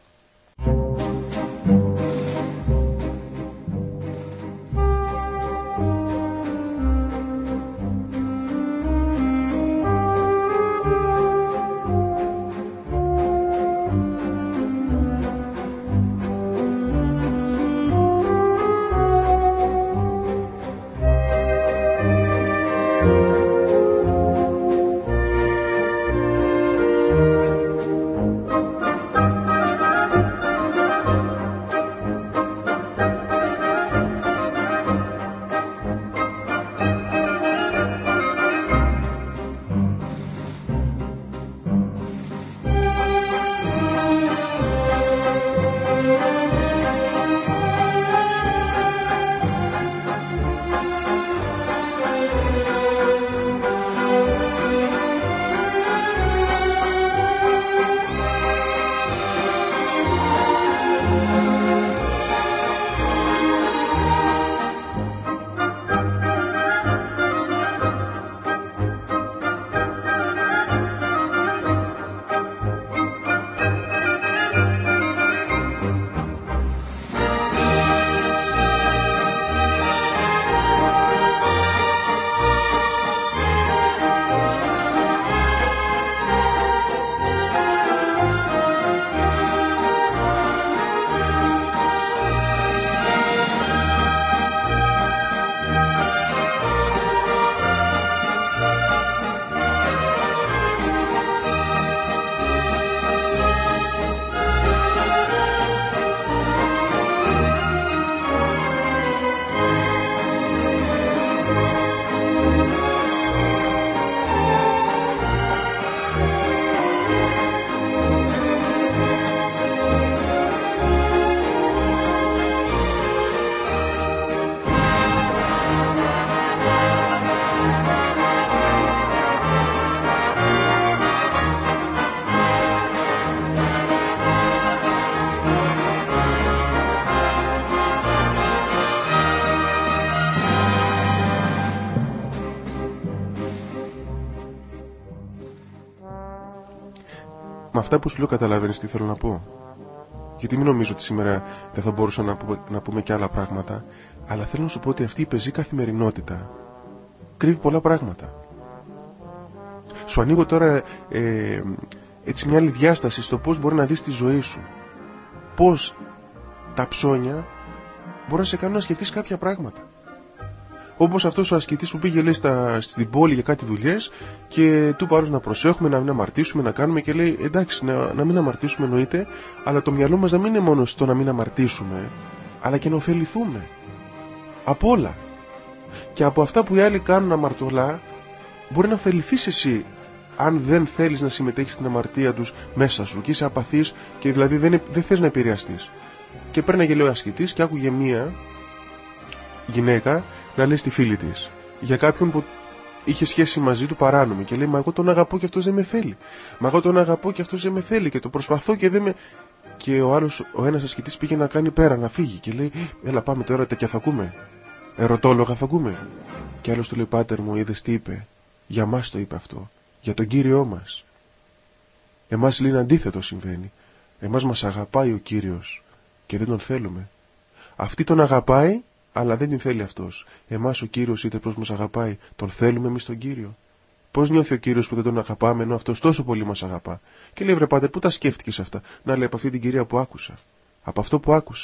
Με αυτά που σου λέω καταλαβαίνεις τι θέλω να πω. Γιατί μην νομίζω ότι σήμερα δεν θα μπορούσα να πούμε, να πούμε και άλλα πράγματα, αλλά θέλω να σου πω ότι αυτή η πεζή καθημερινότητα κρύβει πολλά πράγματα. Σου ανοίγω τώρα ε, έτσι μια άλλη διάσταση στο πώς μπορεί να δεις τη ζωή σου. Πώς τα ψώνια μπορεί να σε κάνουν να σκεφτείς κάποια πράγματα. Όπως αυτός ο ασκητής που πήγε λέει στα, στην πόλη για κάτι δουλειές και του πάρουν να προσέχουμε, να μην αμαρτήσουμε, να κάνουμε και λέει εντάξει να, να μην αμαρτήσουμε εννοείται, αλλά το μυαλό μας να μην είναι μόνο στο να μην αμαρτήσουμε, αλλά και να ωφεληθούμε από όλα. Και από αυτά που οι άλλοι κάνουν αμαρτωλά μπορεί να ωφεληθείς εσύ αν δεν θέλεις να συμμετέχεις στην αμαρτία τους μέσα σου και είσαι απαθής και δηλαδή δεν, δεν θες να επηρεαστείς. Και πέρναγε λέει ο ασκητής και άκουγε μία γυναίκα να λέει στη φίλη της για κάποιον που είχε σχέση μαζί του παράνομη και λέει μα εγώ τον αγαπώ και αυτός δεν με θέλει, μα εγώ τον αγαπώ και αυτός δεν με θέλει και το προσπαθώ και δεν με... Και ο άλλος, ο ένας ασκητής πήγε να κάνει πέρα, να φύγει και λέει έλα πάμε τώρα τέτοια θα ακούμε, ερωτόλογα θα ακούμε. Και άλλος του λέει πάτερ μου είδες τι είπε, για μας το είπε αυτό, για τον Κύριό μας. Εμάς λέει αντίθετο συμβαίνει, εμάς μας αγαπάει ο Κύριος και δεν τον θέλουμε. Αυτή τον αγαπάει αλλά δεν την θέλει αυτός. Εμάς ο Κύριος είτε πώς μας αγαπάει, τον θέλουμε εμείς τον Κύριο. Πώς νιώθει ο Κύριος που δεν τον αγαπάμε ενώ αυτός τόσο πολύ μας αγαπά. Και λέει βρε πάτερ πού τα σκέφτηκες αυτά. Να λέει από αυτή την κυρία που άκουσα, από αυτό που άκουσα.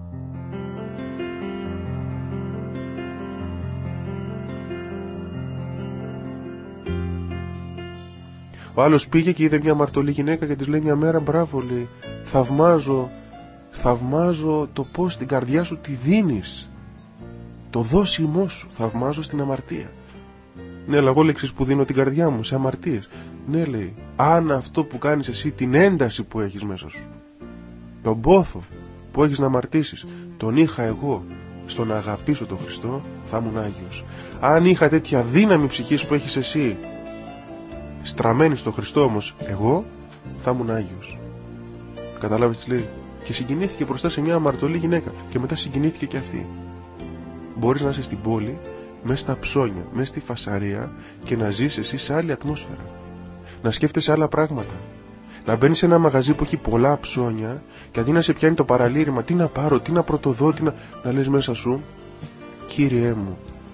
Ο άλλος πήγε και είδε μια αμαρτωλή γυναίκα και της λέει μια μέρα μπράβο λέει, θαυμάζω, θαυμάζω το πως την καρδιά σου τη δίνεις, το δώσιμό σου, θαυμάζω στην αμαρτία. Ναι, αλλά εγώ λέξεις που δίνω την καρδιά μου σε αμαρτίες. Ναι, λέει, αν αυτό που κάνεις εσύ, την ένταση που έχεις μέσα σου, τον πόθο που έχεις να αμαρτήσεις, τον είχα εγώ στο να αγαπήσω τον Χριστό, θα ήμουν Άγιος. Αν είχα τέτοια δύναμη ψυχής που έχεις εσύ, στραμμένη στο Χριστό όμως εγώ, θα ήμουν Άγιος. Καταλάβεις τι λέει. Και συγκινήθηκε μπροστά σε μια αμαρτωλή γυναίκα και μετά συγκινήθηκε και αυτή. Μπορείς να είσαι στην πόλη, μέσα στα ψώνια, μέσα στη φασαρία και να ζεις εσύ σε άλλη ατμόσφαιρα. Να σκέφτεσαι άλλα πράγματα. Να μπαίνεις σε ένα μαγαζί που έχει πολλά ψώνια και αντί να σε πιάνει το παραλήρημα, τι να πάρω, τι να πρωτοδώ, τι να... να λες μέσα σου, Κύριέ μου,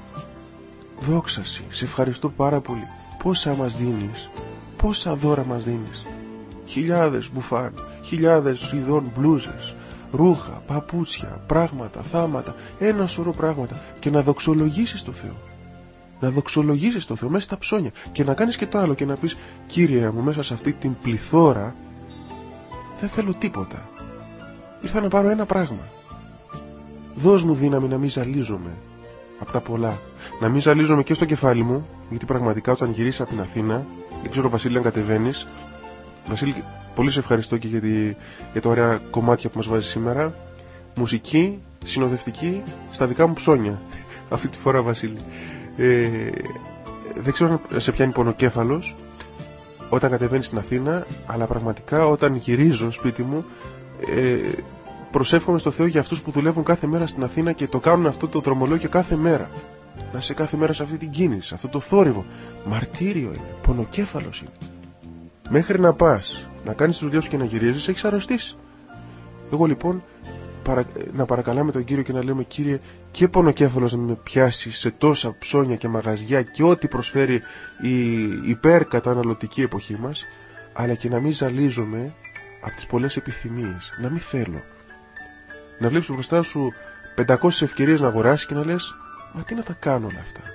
δόξα Συ, σε ευχαριστώ πάρα πολύ. Πόσα μας δίνεις, πόσα δώρα μας δίνεις. Χιλιάδες μπουφάν, χιλιάδες ειδών μπλούζες, ρούχα, παπούτσια, πράγματα, θάματα, ένα σωρό πράγματα και να δοξολογήσεις το Θεό. Να δοξολογήσεις το Θεό μέσα στα ψώνια και να κάνεις και το άλλο και να πεις Κύριε μου μέσα σε αυτή την πληθώρα δεν θέλω τίποτα. Ήρθα να πάρω ένα πράγμα. Δώσ' μου δύναμη να μην ζαλίζομαι από τα πολλά. Να μην ζαλίζομαι και στο κεφάλι μου, γιατί πραγματικά όταν γυρίσα από την Αθήνα, δεν ξέρω Βασίλη αν κατεβαίνεις. Βασίλη, πολύ σε ευχαριστώ και για, τη, για τα ωραία κομμάτια που μας βάζεις σήμερα. Μουσική, συνοδευτική, στα δικά μου ψώνια. Αυτή τη φορά Βασίλη. Ε, δεν ξέρω αν σε πιάνει πονοκέφαλος όταν κατεβαίνεις στην Αθήνα, αλλά πραγματικά όταν γυρίζω σπίτι μου, ε, προσεύχομαι στο Θεό για αυτούς που δουλεύουν κάθε μέρα στην Αθήνα και το κάνουν αυτό το δρομολόγιο κάθε μέρα. Να είσαι κάθε μέρα σε αυτή την κίνηση, σε αυτό το θόρυβο. Μαρτύριο είναι, πονοκέφαλος είναι. Μέχρι να πας, να κάνεις τις δουλειές σου και να γυρίζεις, έχεις αρρωστήσει. Εγώ λοιπόν παρα... να παρακαλάμε τον Κύριο και να λέμε Κύριε, και πονοκέφαλος να με πιάσει σε τόσα ψώνια και μαγαζιά και ό,τι προσφέρει η υπερκαταναλωτική εποχή μας, αλλά και να μην ζαλίζομαι από τις πολλές επιθυμίες, να μην θέλω. Να βλέπεις μπροστά σου πεντακόσιες ευκαιρίες να αγοράσεις και να λες μα τι να τα κάνω όλα αυτά.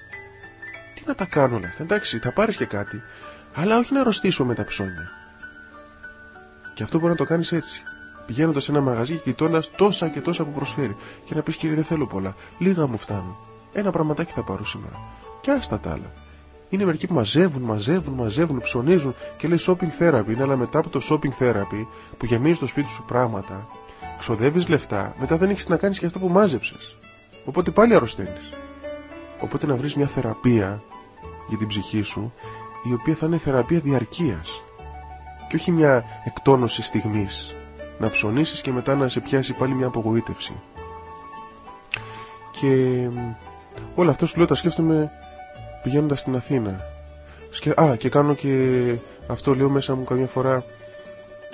Τι να τα κάνω όλα αυτά. Εντάξει, θα πάρεις και κάτι, αλλά όχι να αρρωστήσω με τα ψώνια. Και αυτό μπορεί να το κάνεις έτσι. Πηγαίνοντας σε ένα μαγαζί και κοιτώντας τόσα και τόσα που προσφέρει. Και να πεις Κύριε δεν θέλω πολλά. Λίγα μου φτάνουν. Ένα πραγματάκι θα πάρω σήμερα. Και άστα τα άλλα. Είναι μερικοί που μαζεύουν, μαζεύουν, μαζεύουν, ψωνίζουν και λέει shopping therapy. Είναι, αλλά μετά από το shopping therapy που γεμίζει το σπίτι σου πράγματα, ξοδεύεις λεφτά, μετά δεν έχεις να κάνεις και αυτά που μάζεψες. Οπότε πάλι αρρωσταίνεις. Οπότε να βρεις μια θεραπεία για την ψυχή σου, η οποία θα είναι θεραπεία διαρκείας και όχι μια εκτόνωση στιγμής. Να ψωνίσεις και μετά να σε πιάσει πάλι μια απογοήτευση. Και όλα αυτά σου λέω τα σκέφτομαι πηγαίνοντας στην Αθήνα. Σκε... Α, και κάνω και αυτό λέω μέσα μου καμιά φορά.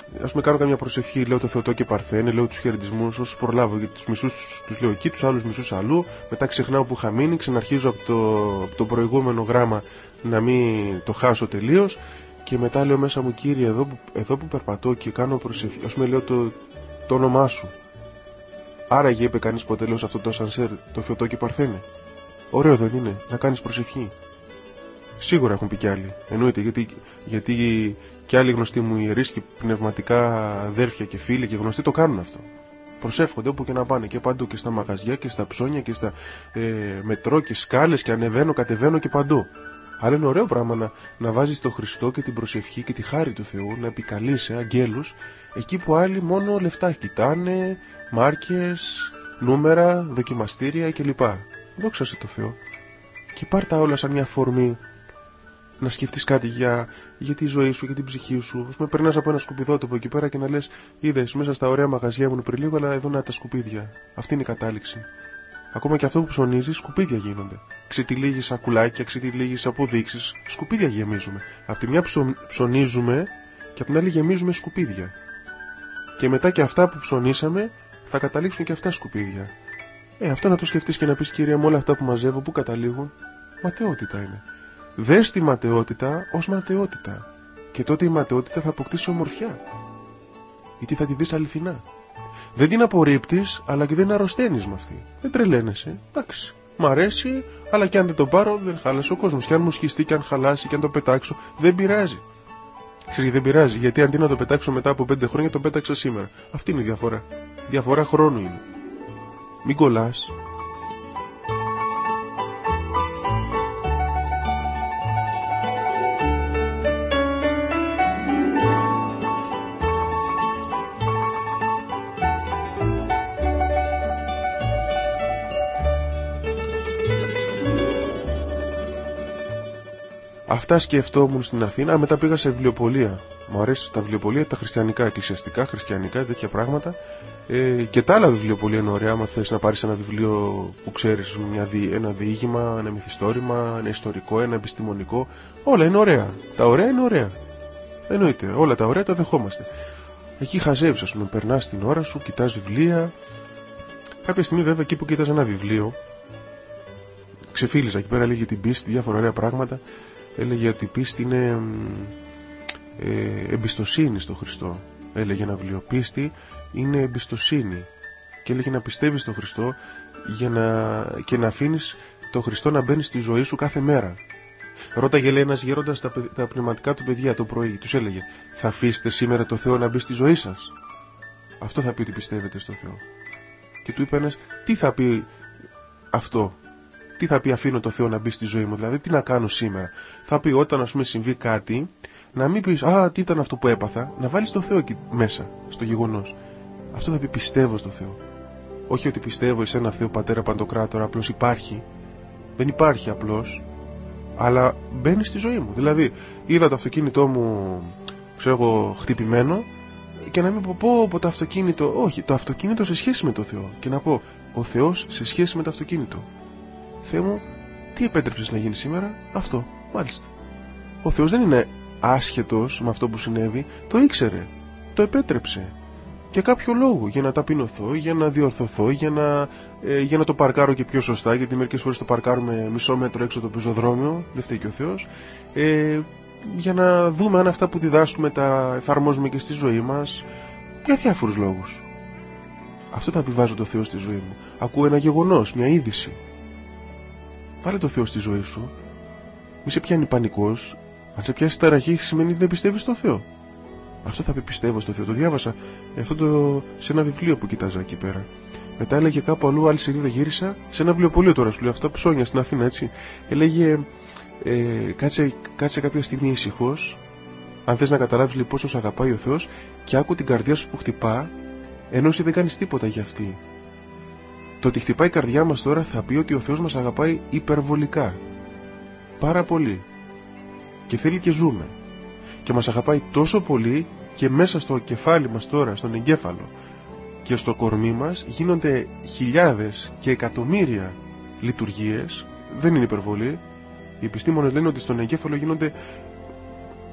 ας πούμε, κάνω καμιά προσευχή, λέω το Θεοτόκε Παρθένε, λέω τους χαιρετισμούς όσους προλάβω, γιατί τους μισούς τους λέω εκεί, τους άλλους μισούς αλλού. Μετά ξεχνάω που είχα μείνει, ξαναρχίζω από το, από το προηγούμενο γράμμα να μην το χάσω τελείως. Και μετά λέω μέσα μου, Κύριε, εδώ που, εδώ που περπατώ και κάνω προσευχή, ας πούμε, λέω το, το όνομά σου. Άραγε είπε κανείς ποτέ, λέω, σε αυτό το ασανσέρ, το Θεοτόκε Παρθένε. Ωραίο δεν είναι να κάνεις προσευχή? Σίγουρα έχουν πει κι άλλοι. Εννοείται, γιατί, γιατί κι άλλοι γνωστοί μου ιερείς και πνευματικά αδέρφια και φίλοι και γνωστοί το κάνουν αυτό. Προσεύχονται όπου και να πάνε, και παντού, και στα μαγαζιά και στα ψώνια και στα ε, μετρό και σκάλες, και ανεβαίνω, κατεβαίνω και παντού. Αλλά είναι ωραίο πράγμα να, να βάζεις τον Χριστό και την προσευχή και τη χάρη του Θεού, να επικαλείσαι αγγέλους εκεί που άλλοι μόνο λεφτά κοιτάνε, μάρκες, νούμερα, δοκιμαστήρια κλπ. Δόξα σε το Θεό. Και πάρ' τα όλα σαν μια αφορμή να σκεφτείς κάτι για, για τη ζωή σου, για την ψυχή σου. Ας πούμε, περνάς από ένα σκουπιδότοπο εκεί πέρα και να λες, είδες, μέσα στα ωραία μαγαζιά ήμουν πριν λίγο, αλλά εδώ να τα σκουπίδια. Αυτή είναι η κατάληξη. Ακόμα και αυτό που ψωνίζεις, σκουπίδια γίνονται. Ξετυλίγεις σακουλάκια, ξετυλίγεις αποδείξεις, σκουπίδια γεμίζουμε. Απ' τη μια ψω, ψωνίζουμε και απ' την άλλη γεμίζουμε σκουπίδια. Και μετά και αυτά που ψωνίσαμε θα καταλήξουν και αυτά σκουπίδια. Ε, αυτό να το σκεφτείς και να πεις, Κύριε, με όλα αυτά που μαζεύω, πού καταλήγουν? Ματαιότητα είναι. Δες τη ματαιότητα ως ματαιότητα. Και τότε η ματαιότητα θα αποκτήσει ομορφιά. Γιατί θα τη δεις αληθινά. Δεν την απορρίπτεις, αλλά και δεν αρρωσταίνεις με αυτή. Δεν τρελαίνεσαι. Εντάξει. Μ' αρέσει, αλλά και αν δεν το πάρω, δεν χάλασε ο κόσμος. Και αν μου σχιστεί, και αν χαλάσει, και αν το πετάξω, δεν πειράζει. Ξέρεις, δεν πειράζει, γιατί αντί να το πετάξω μετά από πέντε χρόνια, το πέταξα σήμερα. Αυτή είναι η διαφορά. Διαφορά χρόνου είναι. Μην κολλάς. Αυτά σκεφτόμουν στην Αθήνα. Μετά πήγα σε βιβλιοπωλεία. Μου αρέσει τα βιβλιοπωλεία, τα χριστιανικά, εκκλησιαστικά, χριστιανικά, τέτοια πράγματα. Ε, και τα άλλα βιβλιοπωλεία είναι ωραία. Άμα θες να πάρεις ένα βιβλίο που ξέρεις, μια δι, ένα διήγημα, ένα μυθιστόρημα, ένα ιστορικό, ένα επιστημονικό, όλα είναι ωραία. Τα ωραία είναι ωραία. Εννοείται, όλα τα ωραία τα δεχόμαστε. Εκεί χαζεύεις, ας πούμε, περνάς την ώρα σου, κοιτάς βιβλία. Κάποια στιγμή, βέβαια, εκεί που κοιτάς ένα βιβλίο, ξεφύλιζα εκεί πέρα, έλεγε την πίστη, διάφορα ωραία πράγματα. Έλεγε ότι η πίστη είναι ε, εμπιστοσύνη στο Χριστό. Έλεγε ένα βιβλίο. Πίστη είναι εμπιστοσύνη. Και έλεγε να πιστεύεις στον Χριστό για να, και να αφήνεις τον Χριστό να μπαίνει στη ζωή σου κάθε μέρα. Ρώταγε, λέει, ένας γέροντας τα, τα πνευματικά του παιδιά το πρωί. Τους έλεγε, θα αφήσετε σήμερα το Θεό να μπει στη ζωή σας? Αυτό θα πει ότι πιστεύετε στο Θεό. Και του είπε ένας, τι θα πει αυτό? Τι θα πει αφήνω το Θεό να μπει στη ζωή μου? Δηλαδή, τι να κάνω σήμερα? Θα πει, όταν, ας πούμε, συμβεί κάτι, να μην πεις, α, τι ήταν αυτό που έπαθα, να βάλεις το Θεό εκεί μέσα, στο γεγονός. Αυτό θα πει, πιστεύω στο Θεό. Όχι ότι πιστεύω σε ένα Θεό Πατέρα Παντοκράτορα, απλώς υπάρχει. Δεν υπάρχει απλώς, αλλά μπαίνει στη ζωή μου. Δηλαδή, είδα το αυτοκίνητό μου, ξέρω εγώ, χτυπημένο, και να μην πω, πω, πω το αυτοκίνητο, όχι, το αυτοκίνητο σε σχέση με το Θεό. Και να πω, ο Θεός σε σχέση με το αυτοκίνητο. Θεέ μου, τι επέτρεψες να γίνει σήμερα? Αυτό, μάλιστα. Ο Θεός δεν είναι άσχετος με αυτό που συνέβη, το ήξερε, το επέτρεψε. Για κάποιο λόγο, για να ταπεινωθώ, για να διορθωθώ, για να, ε, για να το παρκάρω και πιο σωστά, γιατί μερικές φορές το παρκάρουμε μισό μέτρο έξω το πεζοδρόμιο, δεν φταίει και ο Θεός, ε, για να δούμε αν αυτά που διδάσκουμε τα εφαρμόζουμε και στη ζωή μας, για διάφορους λόγους. Αυτό θα επιβάζω το Θεό στη ζωή μου. Ακούω ένα γεγονός, μια είδηση. Βάλε το Θεό στη ζωή σου. Μη σε πιάνει πανικός. Αν σε πιάσει ταραχή, σημαίνει ότι δεν πιστεύεις στο Θεό. Αυτό θα πει, πιστεύω στο Θεό. Το διάβασα αυτό το, σε ένα βιβλίο που κοιτάζα εκεί πέρα. Μετά έλεγε κάπου αλλού, άλλη σελίδα γύρισα, σε ένα βιβλιοπωλείο τώρα σου λέω, αυτά ψώνια στην Αθήνα, έτσι. Έλεγε, ε, κάτσε, κάτσε κάποια στιγμή ήσυχος, αν θες να καταλάβεις λοιπόν πόσο σε αγαπάει ο Θεός, και άκου την καρδιά σου που χτυπά, ενώ εσύ δεν κάνεις τίποτα για αυτή. Το ότι χτυπάει η καρδιά μας τώρα θα πει ότι ο Θεός μας αγαπάει υπερβολικά. Πάρα πολύ. Και θέλει και ζούμε. Και μας αγαπάει τόσο πολύ, και μέσα στο κεφάλι μας τώρα, στον εγκέφαλο και στο κορμί μας, γίνονται χιλιάδες και εκατομμύρια λειτουργίες. Δεν είναι υπερβολή. Οι επιστήμονες λένε ότι στον εγκέφαλο γίνονται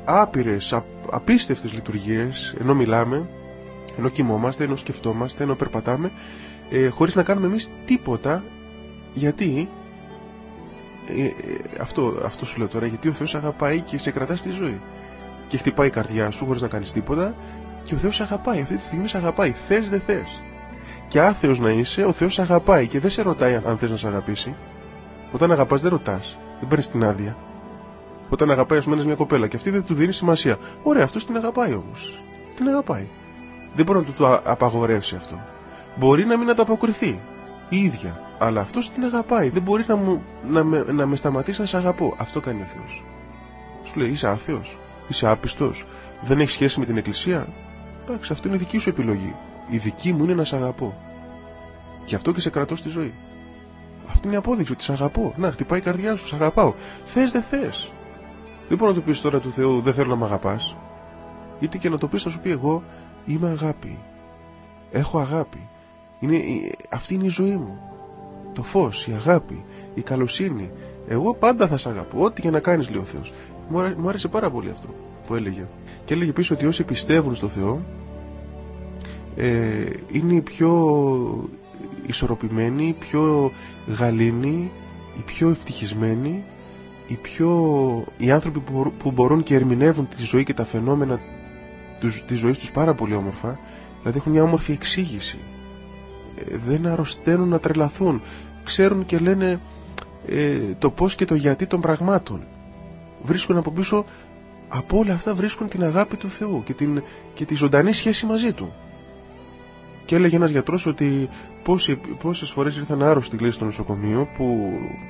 άπειρες, α, απίστευτες λειτουργίες, ενώ μιλάμε, ενώ κοιμόμαστε, ενώ σκεφτόμαστε, ενώ περπατάμε, ε, χωρίς να κάνουμε εμείς τίποτα. Γιατί ε, ε, αυτό, αυτό σου λέω τώρα, γιατί ο Θεός αγαπάει και σε κρατά στη ζωή και χτυπάει η καρδιά σου χωρίς να κάνεις τίποτα, και ο Θεός αγαπάει, αυτή τη στιγμή σε αγαπάει, θες δεν θες. Και άθεος να είσαι, ο Θεός αγαπάει και δεν σε ρωτάει αν θες να σε αγαπήσει. Όταν αγαπάς δεν ρωτάς, δεν παίρνεις την άδεια. Όταν αγαπάει, ας πούμε, μια κοπέλα και αυτή δεν του δίνει σημασία. Ωραία, αυτός την αγαπάει όμως. Την αγαπάει. Δεν μπορεί να του το απαγορεύσει αυτό. Μπορεί να μην ανταποκριθεί η ίδια, αλλά αυτός την αγαπάει. Δεν μπορεί να, μου, να, με, να με σταματήσει να σε αγαπώ. Αυτό κάνει ο Θεός. Σου λέει, είσαι άθεος, είσαι άπιστος, δεν έχει σχέση με την Εκκλησία. Εντάξει, αυτό είναι δική σου επιλογή. Η δική μου είναι να σε αγαπώ. Γι' αυτό και σε κρατώ στη ζωή. Αυτή είναι η απόδειξη ότι σε αγαπώ. Να, χτυπάει η καρδιά σου, σε αγαπάω. Θες δεν θες. Δεν μπορεί να του πεις τώρα του Θεού, δεν θέλω να με αγαπάς. Είτε και να το πεις, θα σου πει, εγώ είμαι αγάπη. Έχω αγάπη. Είναι, αυτή είναι η ζωή μου. Το φως, η αγάπη, η καλοσύνη. Εγώ πάντα θα σε αγαπώ. Ό,τι και να κάνεις, λέει ο Θεός. Μου άρεσε πάρα πολύ αυτό που έλεγε. Και έλεγε επίσης ότι όσοι πιστεύουν στο Θεό ε, είναι οι πιο ισορροπημένοι, οι πιο γαλήνοι, οι πιο ευτυχισμένοι, οι, πιο... οι άνθρωποι που, που μπορούν και ερμηνεύουν τη ζωή και τα φαινόμενα τους, της ζωής τους πάρα πολύ όμορφα. Δηλαδή έχουν μια όμορφη εξήγηση, ε, δεν αρρωσταίνουν να τρελαθούν, ξέρουν και λένε ε, το πώς και το γιατί των πραγμάτων. Βρίσκουν από πίσω, από όλα αυτά βρίσκουν την αγάπη του Θεού και, την, και τη ζωντανή σχέση μαζί του. Και έλεγε ένας γιατρός ότι πόσοι, πόσες φορές ήρθαν άρρωστοι, λέει, στο νοσοκομείο, που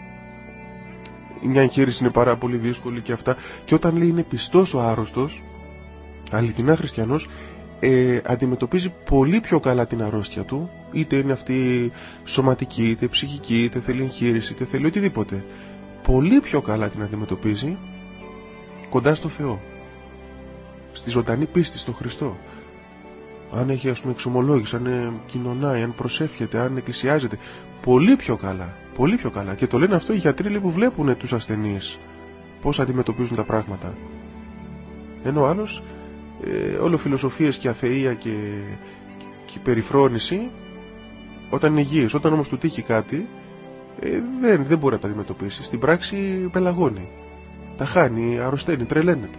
μια εγχείρηση είναι πάρα πολύ δύσκολη και αυτά, και όταν, λέει, είναι πιστός ο άρρωστος, αληθινά χριστιανός, ε, αντιμετωπίζει πολύ πιο καλά την αρρώστια του, είτε είναι αυτή σωματική, είτε ψυχική, είτε θέλει εγχείρηση, είτε θέλει οτιδήποτε. Πολύ πιο καλά την αντιμετωπίζει κοντά στο Θεό, στη ζωντανή πίστη στο Χριστό. Αν έχει, ας πούμε, εξομολόγηση, αν ε, κοινωνάει, αν προσεύχεται, αν εκκλησιάζεται, πολύ πιο καλά, πολύ πιο καλά. Και το λένε αυτό οι γιατροί, λέει, που βλέπουν τους ασθενείς πώς αντιμετωπίζουν τα πράγματα. Ενώ ο άλλος ε, όλο φιλοσοφίες και αθεία και, και, και περιφρόνηση όταν είναι υγιής. Όταν όμως του τύχει κάτι, ε, δεν, δεν μπορεί να τα αντιμετωπίσει. Στην πράξη πελαγώνει, τα χάνει, αρρωσταίνει, τρελαίνεται.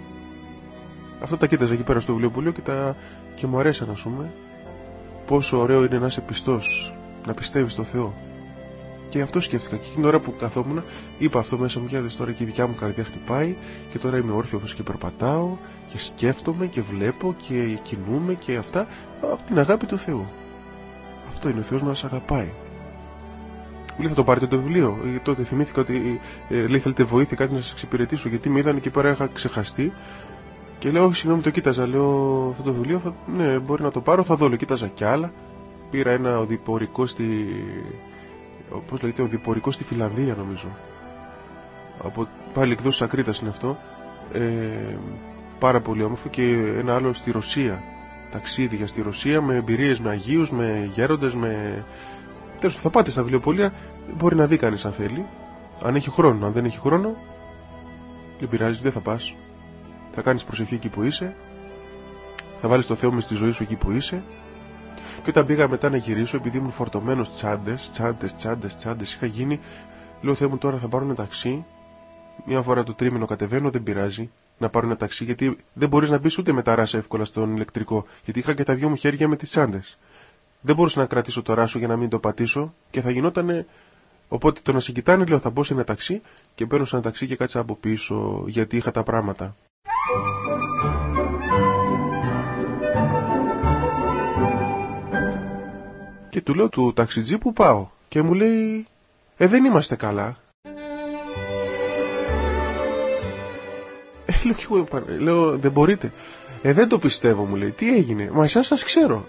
Αυτά τα κοίταζα εκεί πέρα στο βιβλιοπωλείο και, τα... και μου αρέσαν, ας πούμε, πόσο ωραίο είναι να είσαι πιστός, να πιστεύεις στο Θεό. Και αυτό σκέφτηκα. Και εκείνη την ώρα που καθόμουν, είπα αυτό μέσα μου, γιατί τώρα και η δικιά μου καρδιά χτυπάει, και τώρα είμαι όρθιος και περπατάω και σκέφτομαι και βλέπω και κινούμαι και αυτά από την αγάπη του Θεού. Αυτό είναι ο Θεός, να σας αγαπάει. Λέει, θα το πάρετε το βιβλίο? Τότε θυμήθηκα ότι ε, λέει, θέλετε βοήθεια, κάτι να σας εξυπηρετήσω, γιατί με είδαν εκεί πέρα, είχα ξεχαστεί. Και λέω, όχι, συγγνώμη, το κοίταζα. Λέω, αυτό το βιβλίο, θα... ναι, μπορεί να το πάρω, θα δω. Λέω, κοίταζα κι άλλα. Πήρα ένα οδηπορικό στη. Πώς λέγεται, οδηπορικό στη Φιλανδία, νομίζω. Από... Πάλι εκδόσεις Ακρίτας είναι αυτό. Ε, πάρα πολύ όμορφο. Και ένα άλλο στη Ρωσία. Ταξίδι για στη Ρωσία, με εμπειρίες με αγίους, με γέροντες, με. Τέλος, θα πάτε στα βιβλιοπωλεία, μπορεί να δει κανείς αν θέλει. Αν έχει χρόνο. Αν δεν έχει χρόνο, δεν πειράζει, δεν θα πας. Θα κάνεις προσευχή εκεί που είσαι, θα βάλεις το Θεό μες στη ζωή σου εκεί που είσαι. Και όταν πήγα μετά να γυρίσω, επειδή ήμουν φορτωμένος τσάντες, τσάντες, τσάντες, τσάντες, είχα γίνει, λέω, Θεέ μου, τώρα θα πάρω ένα ταξί. Μια φορά το τρίμηνο κατεβαίνω, δεν πειράζει να πάρω ένα ταξί, γιατί δεν μπορείς να μπεις ούτε με τα ράσα εύκολα στον ηλεκτρικό. Γιατί είχα και τα δυο μου χέρια με τις τσάντες. Δεν μπορούσα να κρατήσω το ράσο για να μην το πατήσω και θα γινότανε. Οπότε το να σε κοιτάνε, λέω, θα μπω σε ένα ταξί, και μπαίνω σε ένα ταξί και κάτσα από πίσω, γιατί είχα τα πράγματα. Και του λέω του ταξιτζή που πάω, και μου λέει, ε, δεν είμαστε καλά. Ε, λέω, και εγώ, λέω, δεν μπορείτε? Ε, δεν το πιστεύω, μου λέει. Τι έγινε? Μα εσάς σας ξέρω.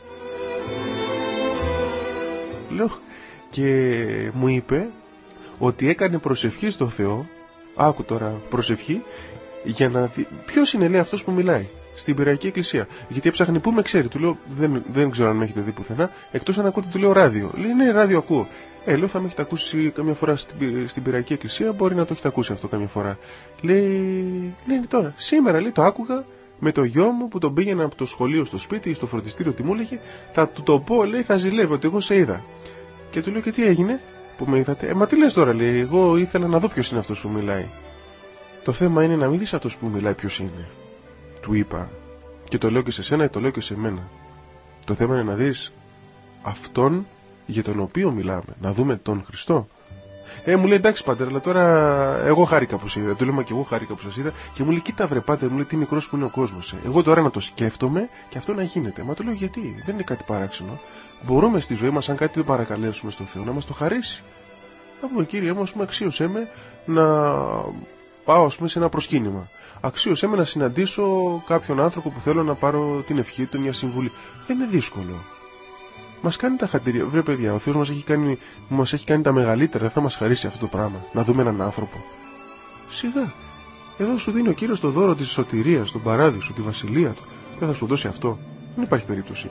Λέω, και μου είπε ότι έκανε προσευχή στο Θεό. Άκου τώρα, προσευχή για να δει ποιος είναι, λέει, αυτός που μιλάει. στην Πειραϊκή Εκκλησία. Γιατί έψαχνε πού με ξέρει. Του λέω: Δεν, δεν ξέρω αν με έχετε δει πουθενά. Εκτός αν ακούτε, του λέω ράδιο. Λέει: Ναι, ράδιο ακούω. Ε, λέω: Θα με έχετε ακούσει καμιά φορά στην, στην Πειραϊκή Εκκλησία. Μπορεί να το έχετε ακούσει αυτό καμιά φορά. Λέει: λέει τώρα, σήμερα λέει, το άκουγα με το γιο μου που τον πήγαινα από το σχολείο στο σπίτι, στο φροντιστήριο, τι μου έλεγε. Θα του το πω, λέει, θα ζηλεύω ότι εγώ σε είδα. Και του λέω: Και τι έγινε που με είδατε? Ε, μα τι λες τώρα, λέει. Εγώ ήθελα να δω ποιος είναι αυτός που μιλάει. Το θέμα είναι να μην δεις αυτός που μιλάει ποιος είναι. Του είπα. Και το λέω και σε σένα, το λέω και σε μένα. Το θέμα είναι να δεις αυτόν για τον οποίο μιλάμε. Να δούμε τον Χριστό. Ε, μου λέει: Εντάξει, πατέρα, αλλά τώρα εγώ χάρηκα που σε είδα. Του λέω: Μα και εγώ χάρηκα που σας είδα. Και μου λέει: Κοίτα, βρε πάτερ, μου λέει, τι μικρός που είναι ο κόσμος. Ε. Εγώ τώρα να το σκέφτομαι και αυτό να γίνεται. Μα του λέω: Γιατί? Δεν είναι κάτι παράξενο. Μπορούμε στη ζωή μας, αν κάτι το παρακαλέσουμε στο Θεό, να μας το χαρίσει. Να πούμε: Κύριε μου, ας πούμε, αξίωσέ με να πάω, ας πούμε, σε ένα προσκύνημα. Αξίωσέ με να συναντήσω κάποιον άνθρωπο που θέλω να πάρω την ευχή του, μια συμβουλή. Δεν είναι δύσκολο. Μας κάνει τα χατήρια. Βρε παιδιά, ο Θεός μας έχει κάνει, μας έχει κάνει τα μεγαλύτερα. Δεν θα μας χαρίσει αυτό το πράγμα. Να δούμε έναν άνθρωπο. Σιγά. Εδώ σου δίνει ο Κύριος το δώρο της σωτηρίας, τον παράδεισο, τη βασιλεία του. Δεν θα σου δώσει αυτό. Δεν υπάρχει περίπτωση.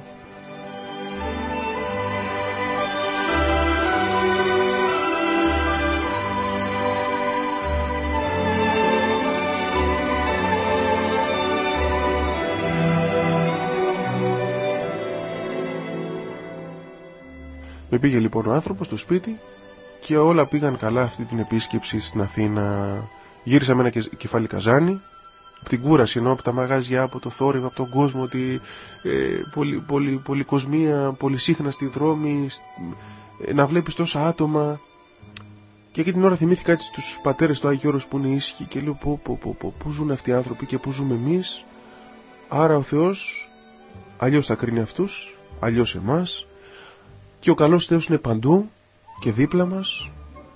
Με πήγε λοιπόν ο άνθρωπος στο σπίτι και όλα πήγαν καλά αυτή την επίσκεψη στην Αθήνα. Γύρισα με ένα κεφάλι καζάνι, από την κούραση, ενώ από τα μαγάζια, από το θόρυβο, από τον κόσμο, ότι ε, πολυ, πολυ, πολυκοσμία, πολυσύχναστη δρόμη, ε, να βλέπεις τόσα άτομα. Και εκείνη την ώρα θυμήθηκα έτσι τους πατέρες του Άγιου Όρος που είναι ήσυχοι και λέω: Πω, πω, πω, πω, πού ζουν αυτοί οι άνθρωποι και πού ζούμε εμείς. Άρα ο Θεός αλλιώς θα κρίνει αυτούς, αλλιώς εμάς. Και ο καλός Θεός είναι παντού και δίπλα μας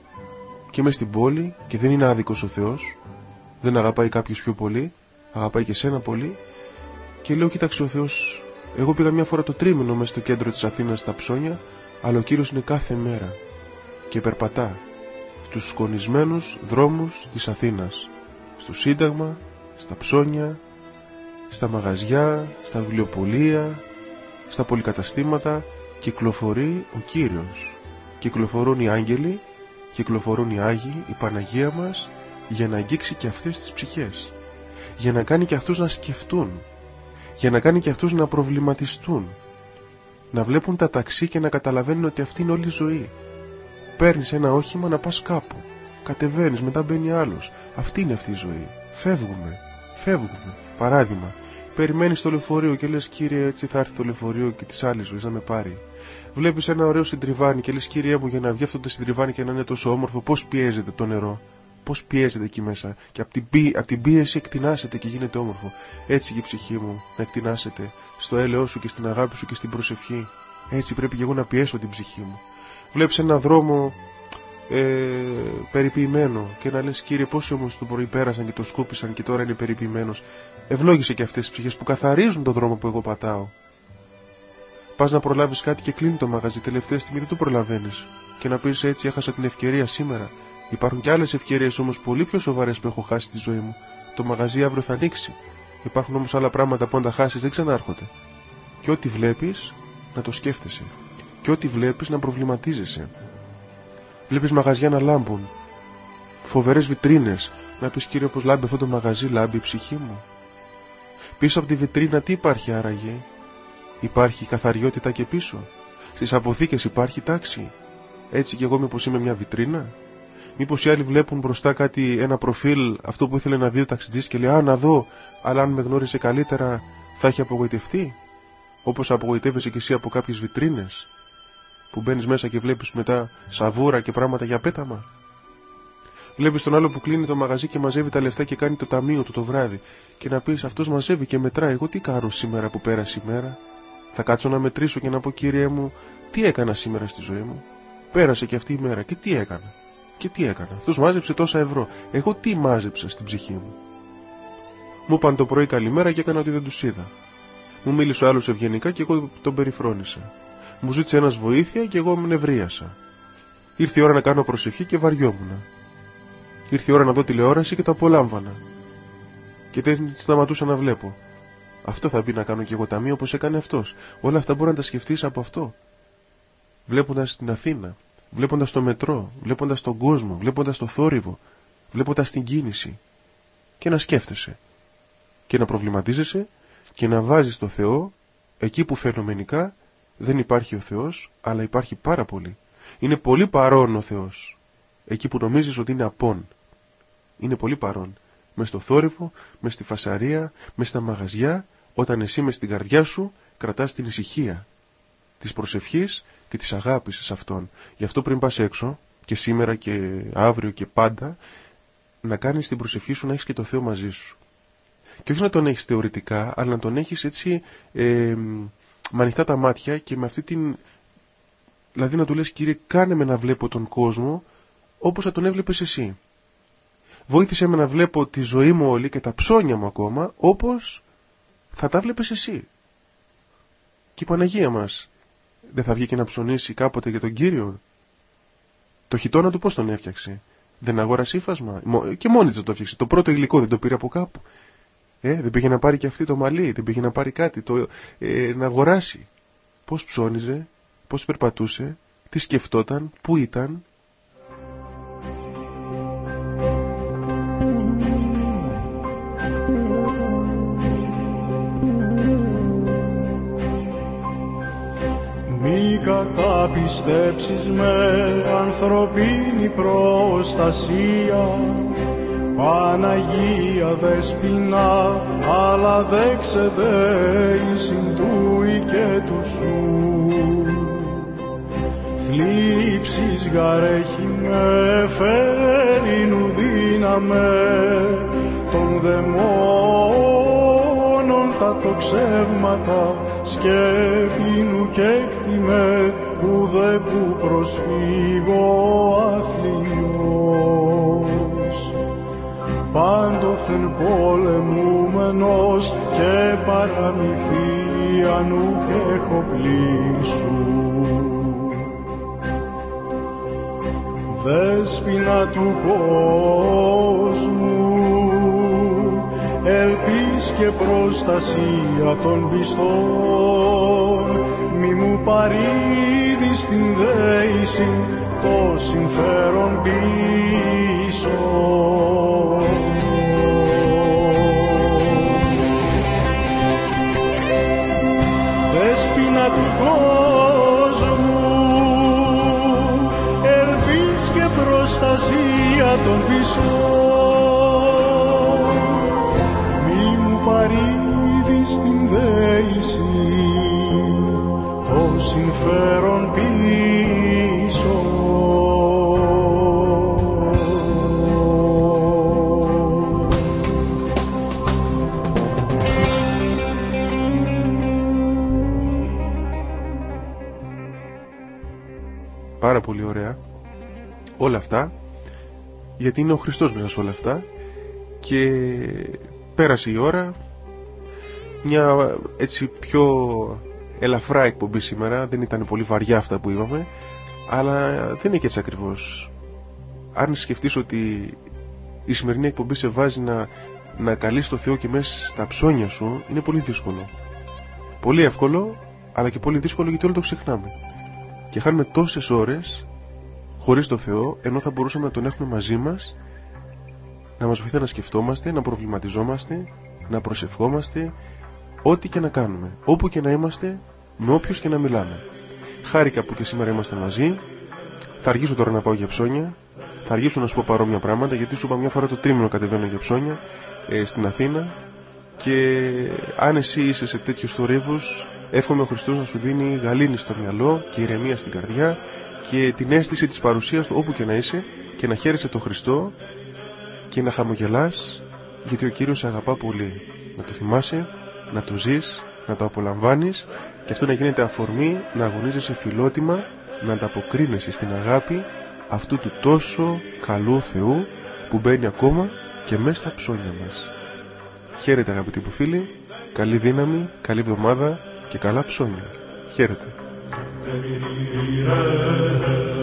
και μες στην πόλη, και δεν είναι άδικος ο Θεός. Δεν αγαπάει κάποιος πιο πολύ, αγαπάει και σένα πολύ. Και λέω: Κοίταξε, ο Θεός, εγώ πήγα μια φορά το τρίμηνο μέσα στο κέντρο της Αθήνας στα ψώνια, αλλά ο Κύριος είναι κάθε μέρα και περπατά στους σκονισμένους δρόμους της Αθήνας, στο Σύνταγμα, στα ψώνια, στα μαγαζιά, στα βιβλιοπωλεία, στα πολυκαταστήματα. Κυκλοφορεί ο Κύριος. Κυκλοφορούν οι άγγελοι, κυκλοφορούν οι Άγιοι, η Παναγία μας, για να αγγίξει και αυτές τις ψυχές. Για να κάνει και αυτούς να σκεφτούν. Για να κάνει και αυτούς να προβληματιστούν. Να βλέπουν τα ταξί και να καταλαβαίνουν ότι αυτή είναι όλη η ζωή. Παίρνεις ένα όχημα να πας κάπου. Κατεβαίνεις, μετά μπαίνει άλλος. Αυτή είναι αυτή η ζωή. Φεύγουμε. Φεύγουμε. Παράδειγμα. Περιμένεις το λεωφορείο και λες: Κύριε, έτσι θα έρθει το λεωφορείο και της άλλης ζωής να με πάρει. Βλέπεις ένα ωραίο συντριβάνι και λες: Κύριε μου, για να βγει αυτό το συντριβάνι και να είναι τόσο όμορφο, πώς πιέζεται το νερό. Πώς πιέζεται εκεί μέσα. Και από την, πί... από την πίεση εκτινάσεται και γίνεται όμορφο. Έτσι και η ψυχή μου να εκτινάσεται στο έλεος σου και στην αγάπη σου και στην προσευχή. Έτσι πρέπει και εγώ να πιέσω την ψυχή μου. Βλέπεις ένα δρόμο ε, περιποιημένο και να λες: Κύριε, πόσοι όμως το πρωί πέρασαν και το σκούπισαν και τώρα είναι περιποιημένος. Ευλόγησε και αυτές τις ψυχές που καθαρίζουν τον δρόμο που εγώ πατάω. Πας να προλάβεις κάτι και κλείνει το μαγαζί, τελευταία στιγμή δεν το προλαβαίνεις. Και να πεις: Έτσι έχασα την ευκαιρία σήμερα. Υπάρχουν και άλλες ευκαιρίες όμως πολύ πιο σοβαρές που έχω χάσει στη ζωή μου. Το μαγαζί αύριο θα ανοίξει. Υπάρχουν όμως άλλα πράγματα που αν τα χάσεις δεν ξανάρχονται. Και ό,τι βλέπεις να το σκέφτεσαι. Και ό,τι βλέπεις να προβληματίζεσαι. Βλέπεις μαγαζιά να λάμπουν. Φοβερές βιτρίνες. Να πεις: Κύριε, πως λάμπει αυτό το μαγαζί, λάμπει η ψυχή μου. Πίσω από τη βιτρίνα τι υπάρχει άραγε? Υπάρχει καθαριότητα και πίσω. Στις αποθήκες υπάρχει τάξη. Έτσι κι εγώ μήπως είμαι μια βιτρίνα? Μήπως οι άλλοι βλέπουν μπροστά κάτι, ένα προφίλ, αυτό που ήθελε να δει ο ταξιτζής και λέει: Α, να δω, αλλά αν με γνώριζε καλύτερα θα έχει απογοητευτεί. Όπως απογοητεύεσαι κι εσύ από κάποιες βιτρίνες που μπαίνεις μέσα και βλέπεις μετά σαβούρα και πράγματα για πέταμα. Βλέπεις τον άλλο που κλείνει το μαγαζί και μαζεύει τα λεφτά και κάνει το ταμείο του το βράδυ. Και να πεις: Αυτός μαζεύει και μετράει. Εγώ τι κάνω σήμερα που πέρασε η μέρα? Θα κάτσω να μετρήσω και να πω: Κύριε μου, τι έκανα σήμερα στη ζωή μου? Πέρασε και αυτή η μέρα και τι έκανα? Και τι έκανα? Αυτός μάζεψε τόσα ευρώ. Εγώ τι μάζεψα στην ψυχή μου? Μου είπαν το πρωί καλημέρα και έκανα ότι δεν τους είδα. Μου μίλησε ο άλλος ευγενικά και εγώ τον περιφρόνησα. Μου ζήτησε ένας βοήθεια και εγώ με νευρίασα. Ήρθε η ώρα να κάνω προσευχή και βαριόμουν. Ήρθε η ώρα να δω τηλεόραση και το απολάμβανα. Και δεν σταματούσα να βλέπω. Αυτό θα μπει να κάνω και εγώ ταμείο όπως έκανε αυτός. Όλα αυτά μπορεί να τα σκεφτείς από αυτό. Βλέποντας την Αθήνα, βλέποντας το μετρό, βλέποντας τον κόσμο, βλέποντας το θόρυβο, βλέποντας την κίνηση. Και να σκέφτεσαι. Και να προβληματίζεσαι και να βάζεις το Θεό εκεί που φαινομενικά δεν υπάρχει ο Θεός, αλλά υπάρχει πάρα πολύ. Είναι πολύ παρόν ο Θεός. Εκεί που νομίζεις ότι είναι απόν. Είναι πολύ παρόν. Μες στο θόρυβο, μες στη φασαρία, μες στα μαγαζιά, όταν εσύ μες στην καρδιά σου κρατάς την ησυχία της προσευχής και της αγάπης σε Αυτόν. Γι' αυτό πριν πας έξω, και σήμερα και αύριο και πάντα, να κάνεις την προσευχή σου να έχεις και το Θεό μαζί σου. Και όχι να τον έχεις θεωρητικά, αλλά να τον έχεις έτσι ε, με ανοιχτά τα μάτια και με αυτή την... Δηλαδή να του λες, Κύριε, κάνε με να βλέπω τον κόσμο όπως θα τον έβλεπες εσύ. Βοήθησέ με να βλέπω τη ζωή μου όλη και τα ψώνια μου ακόμα όπως θα τα βλέπεις εσύ. Και η Παναγία μας δεν θα βγει και να ψωνίσει κάποτε για τον Κύριο? Το χιτώνα του πώς τον έφτιαξε? Δεν αγόρασε ύφασμα? Και μόνη της το έφτιαξε. Το πρώτο υλικό δεν το πήρε από κάπου? Ε, δεν πήγε να πάρει και αυτή το μαλλί? Δεν πήγε να πάρει κάτι το, ε, να αγοράσει? Πώς ψώνιζε? Πώς περπατούσε? Τι σκεφτόταν? Πού ήταν? Μη καταπιστέψεις με ανθρωπίνη προστασία, Παναγία Δεσποινα, αλλά δε ξεδέησιν τούι και του σου. Θλίψεις γαρέχει με, φέρεινου δύναμε, των δαιμόνων τα τοξεύματα, σκέπινου και εκτιμέ, ουδέ που προσφύγω αθλίος. Πάντοθεν πολεμούμενος και παραμυθίαν ουκ έχω πλήσου. Δέσποινα του κόσμου, ελπίς και προστασία των πιστών, μη μου παρήδεις την δέηση το συμφέρον πίσω. Δέσποινα του κόσμου, ελπίς και προστασία των πιστών, παρήδεις την δέηση το συμφέρον πίσω. Πάρα πολύ ωραία όλα αυτά, γιατί είναι ο Χριστός μέσα σε όλα αυτά. Και πέρασε η ώρα, μια έτσι πιο ελαφρά εκπομπή σήμερα. Δεν ήταν πολύ βαριά αυτά που είπαμε, αλλά δεν είναι και έτσι ακριβώς. Αν σκεφτείς ότι η σημερινή εκπομπή σε βάζει να, να καλείς το Θεό και μέσα στα ψώνια σου, είναι πολύ δύσκολο. Πολύ εύκολο, αλλά και πολύ δύσκολο, γιατί όλο το ξεχνάμε και χάνουμε τόσες ώρες χωρίς το Θεό, ενώ θα μπορούσαμε να τον έχουμε μαζί μας, να μας βοηθάει να σκεφτόμαστε, να προβληματιζόμαστε, να προσευχόμαστε, ό,τι και να κάνουμε, όπου και να είμαστε, με όποιους και να μιλάμε. Χάρηκα που και σήμερα είμαστε μαζί. Θα αργήσω τώρα να πάω για ψώνια. Θα αργήσω να σου πω παρόμοια πράγματα, γιατί σου είπα μια φορά το τρίμηνο κατεβαίνω για ψώνια ε, στην Αθήνα. Και αν εσύ είσαι σε τέτοιους θορύβους, εύχομαι ο Χριστός να σου δίνει γαλήνη στο μυαλό και ηρεμία στην καρδιά και την αίσθηση της παρουσίας του όπου και να είσαι, και να χαίρεσαι τον Χριστό και να χαμογελάς, γιατί ο Κύριος σε αγαπά πολύ. Να το θυμάσαι, να το ζεις, να το απολαμβάνεις, και αυτό να γίνεται αφορμή να αγωνίζεσαι φιλότιμα, να ανταποκρίνεσαι στην αγάπη αυτού του τόσο καλού Θεού που μπαίνει ακόμα και μέσα στα ψώνια μας. Χαίρετε αγαπητοί μου φίλοι, καλή δύναμη, καλή εβδομάδα και καλά ψώνια. Χαίρετε.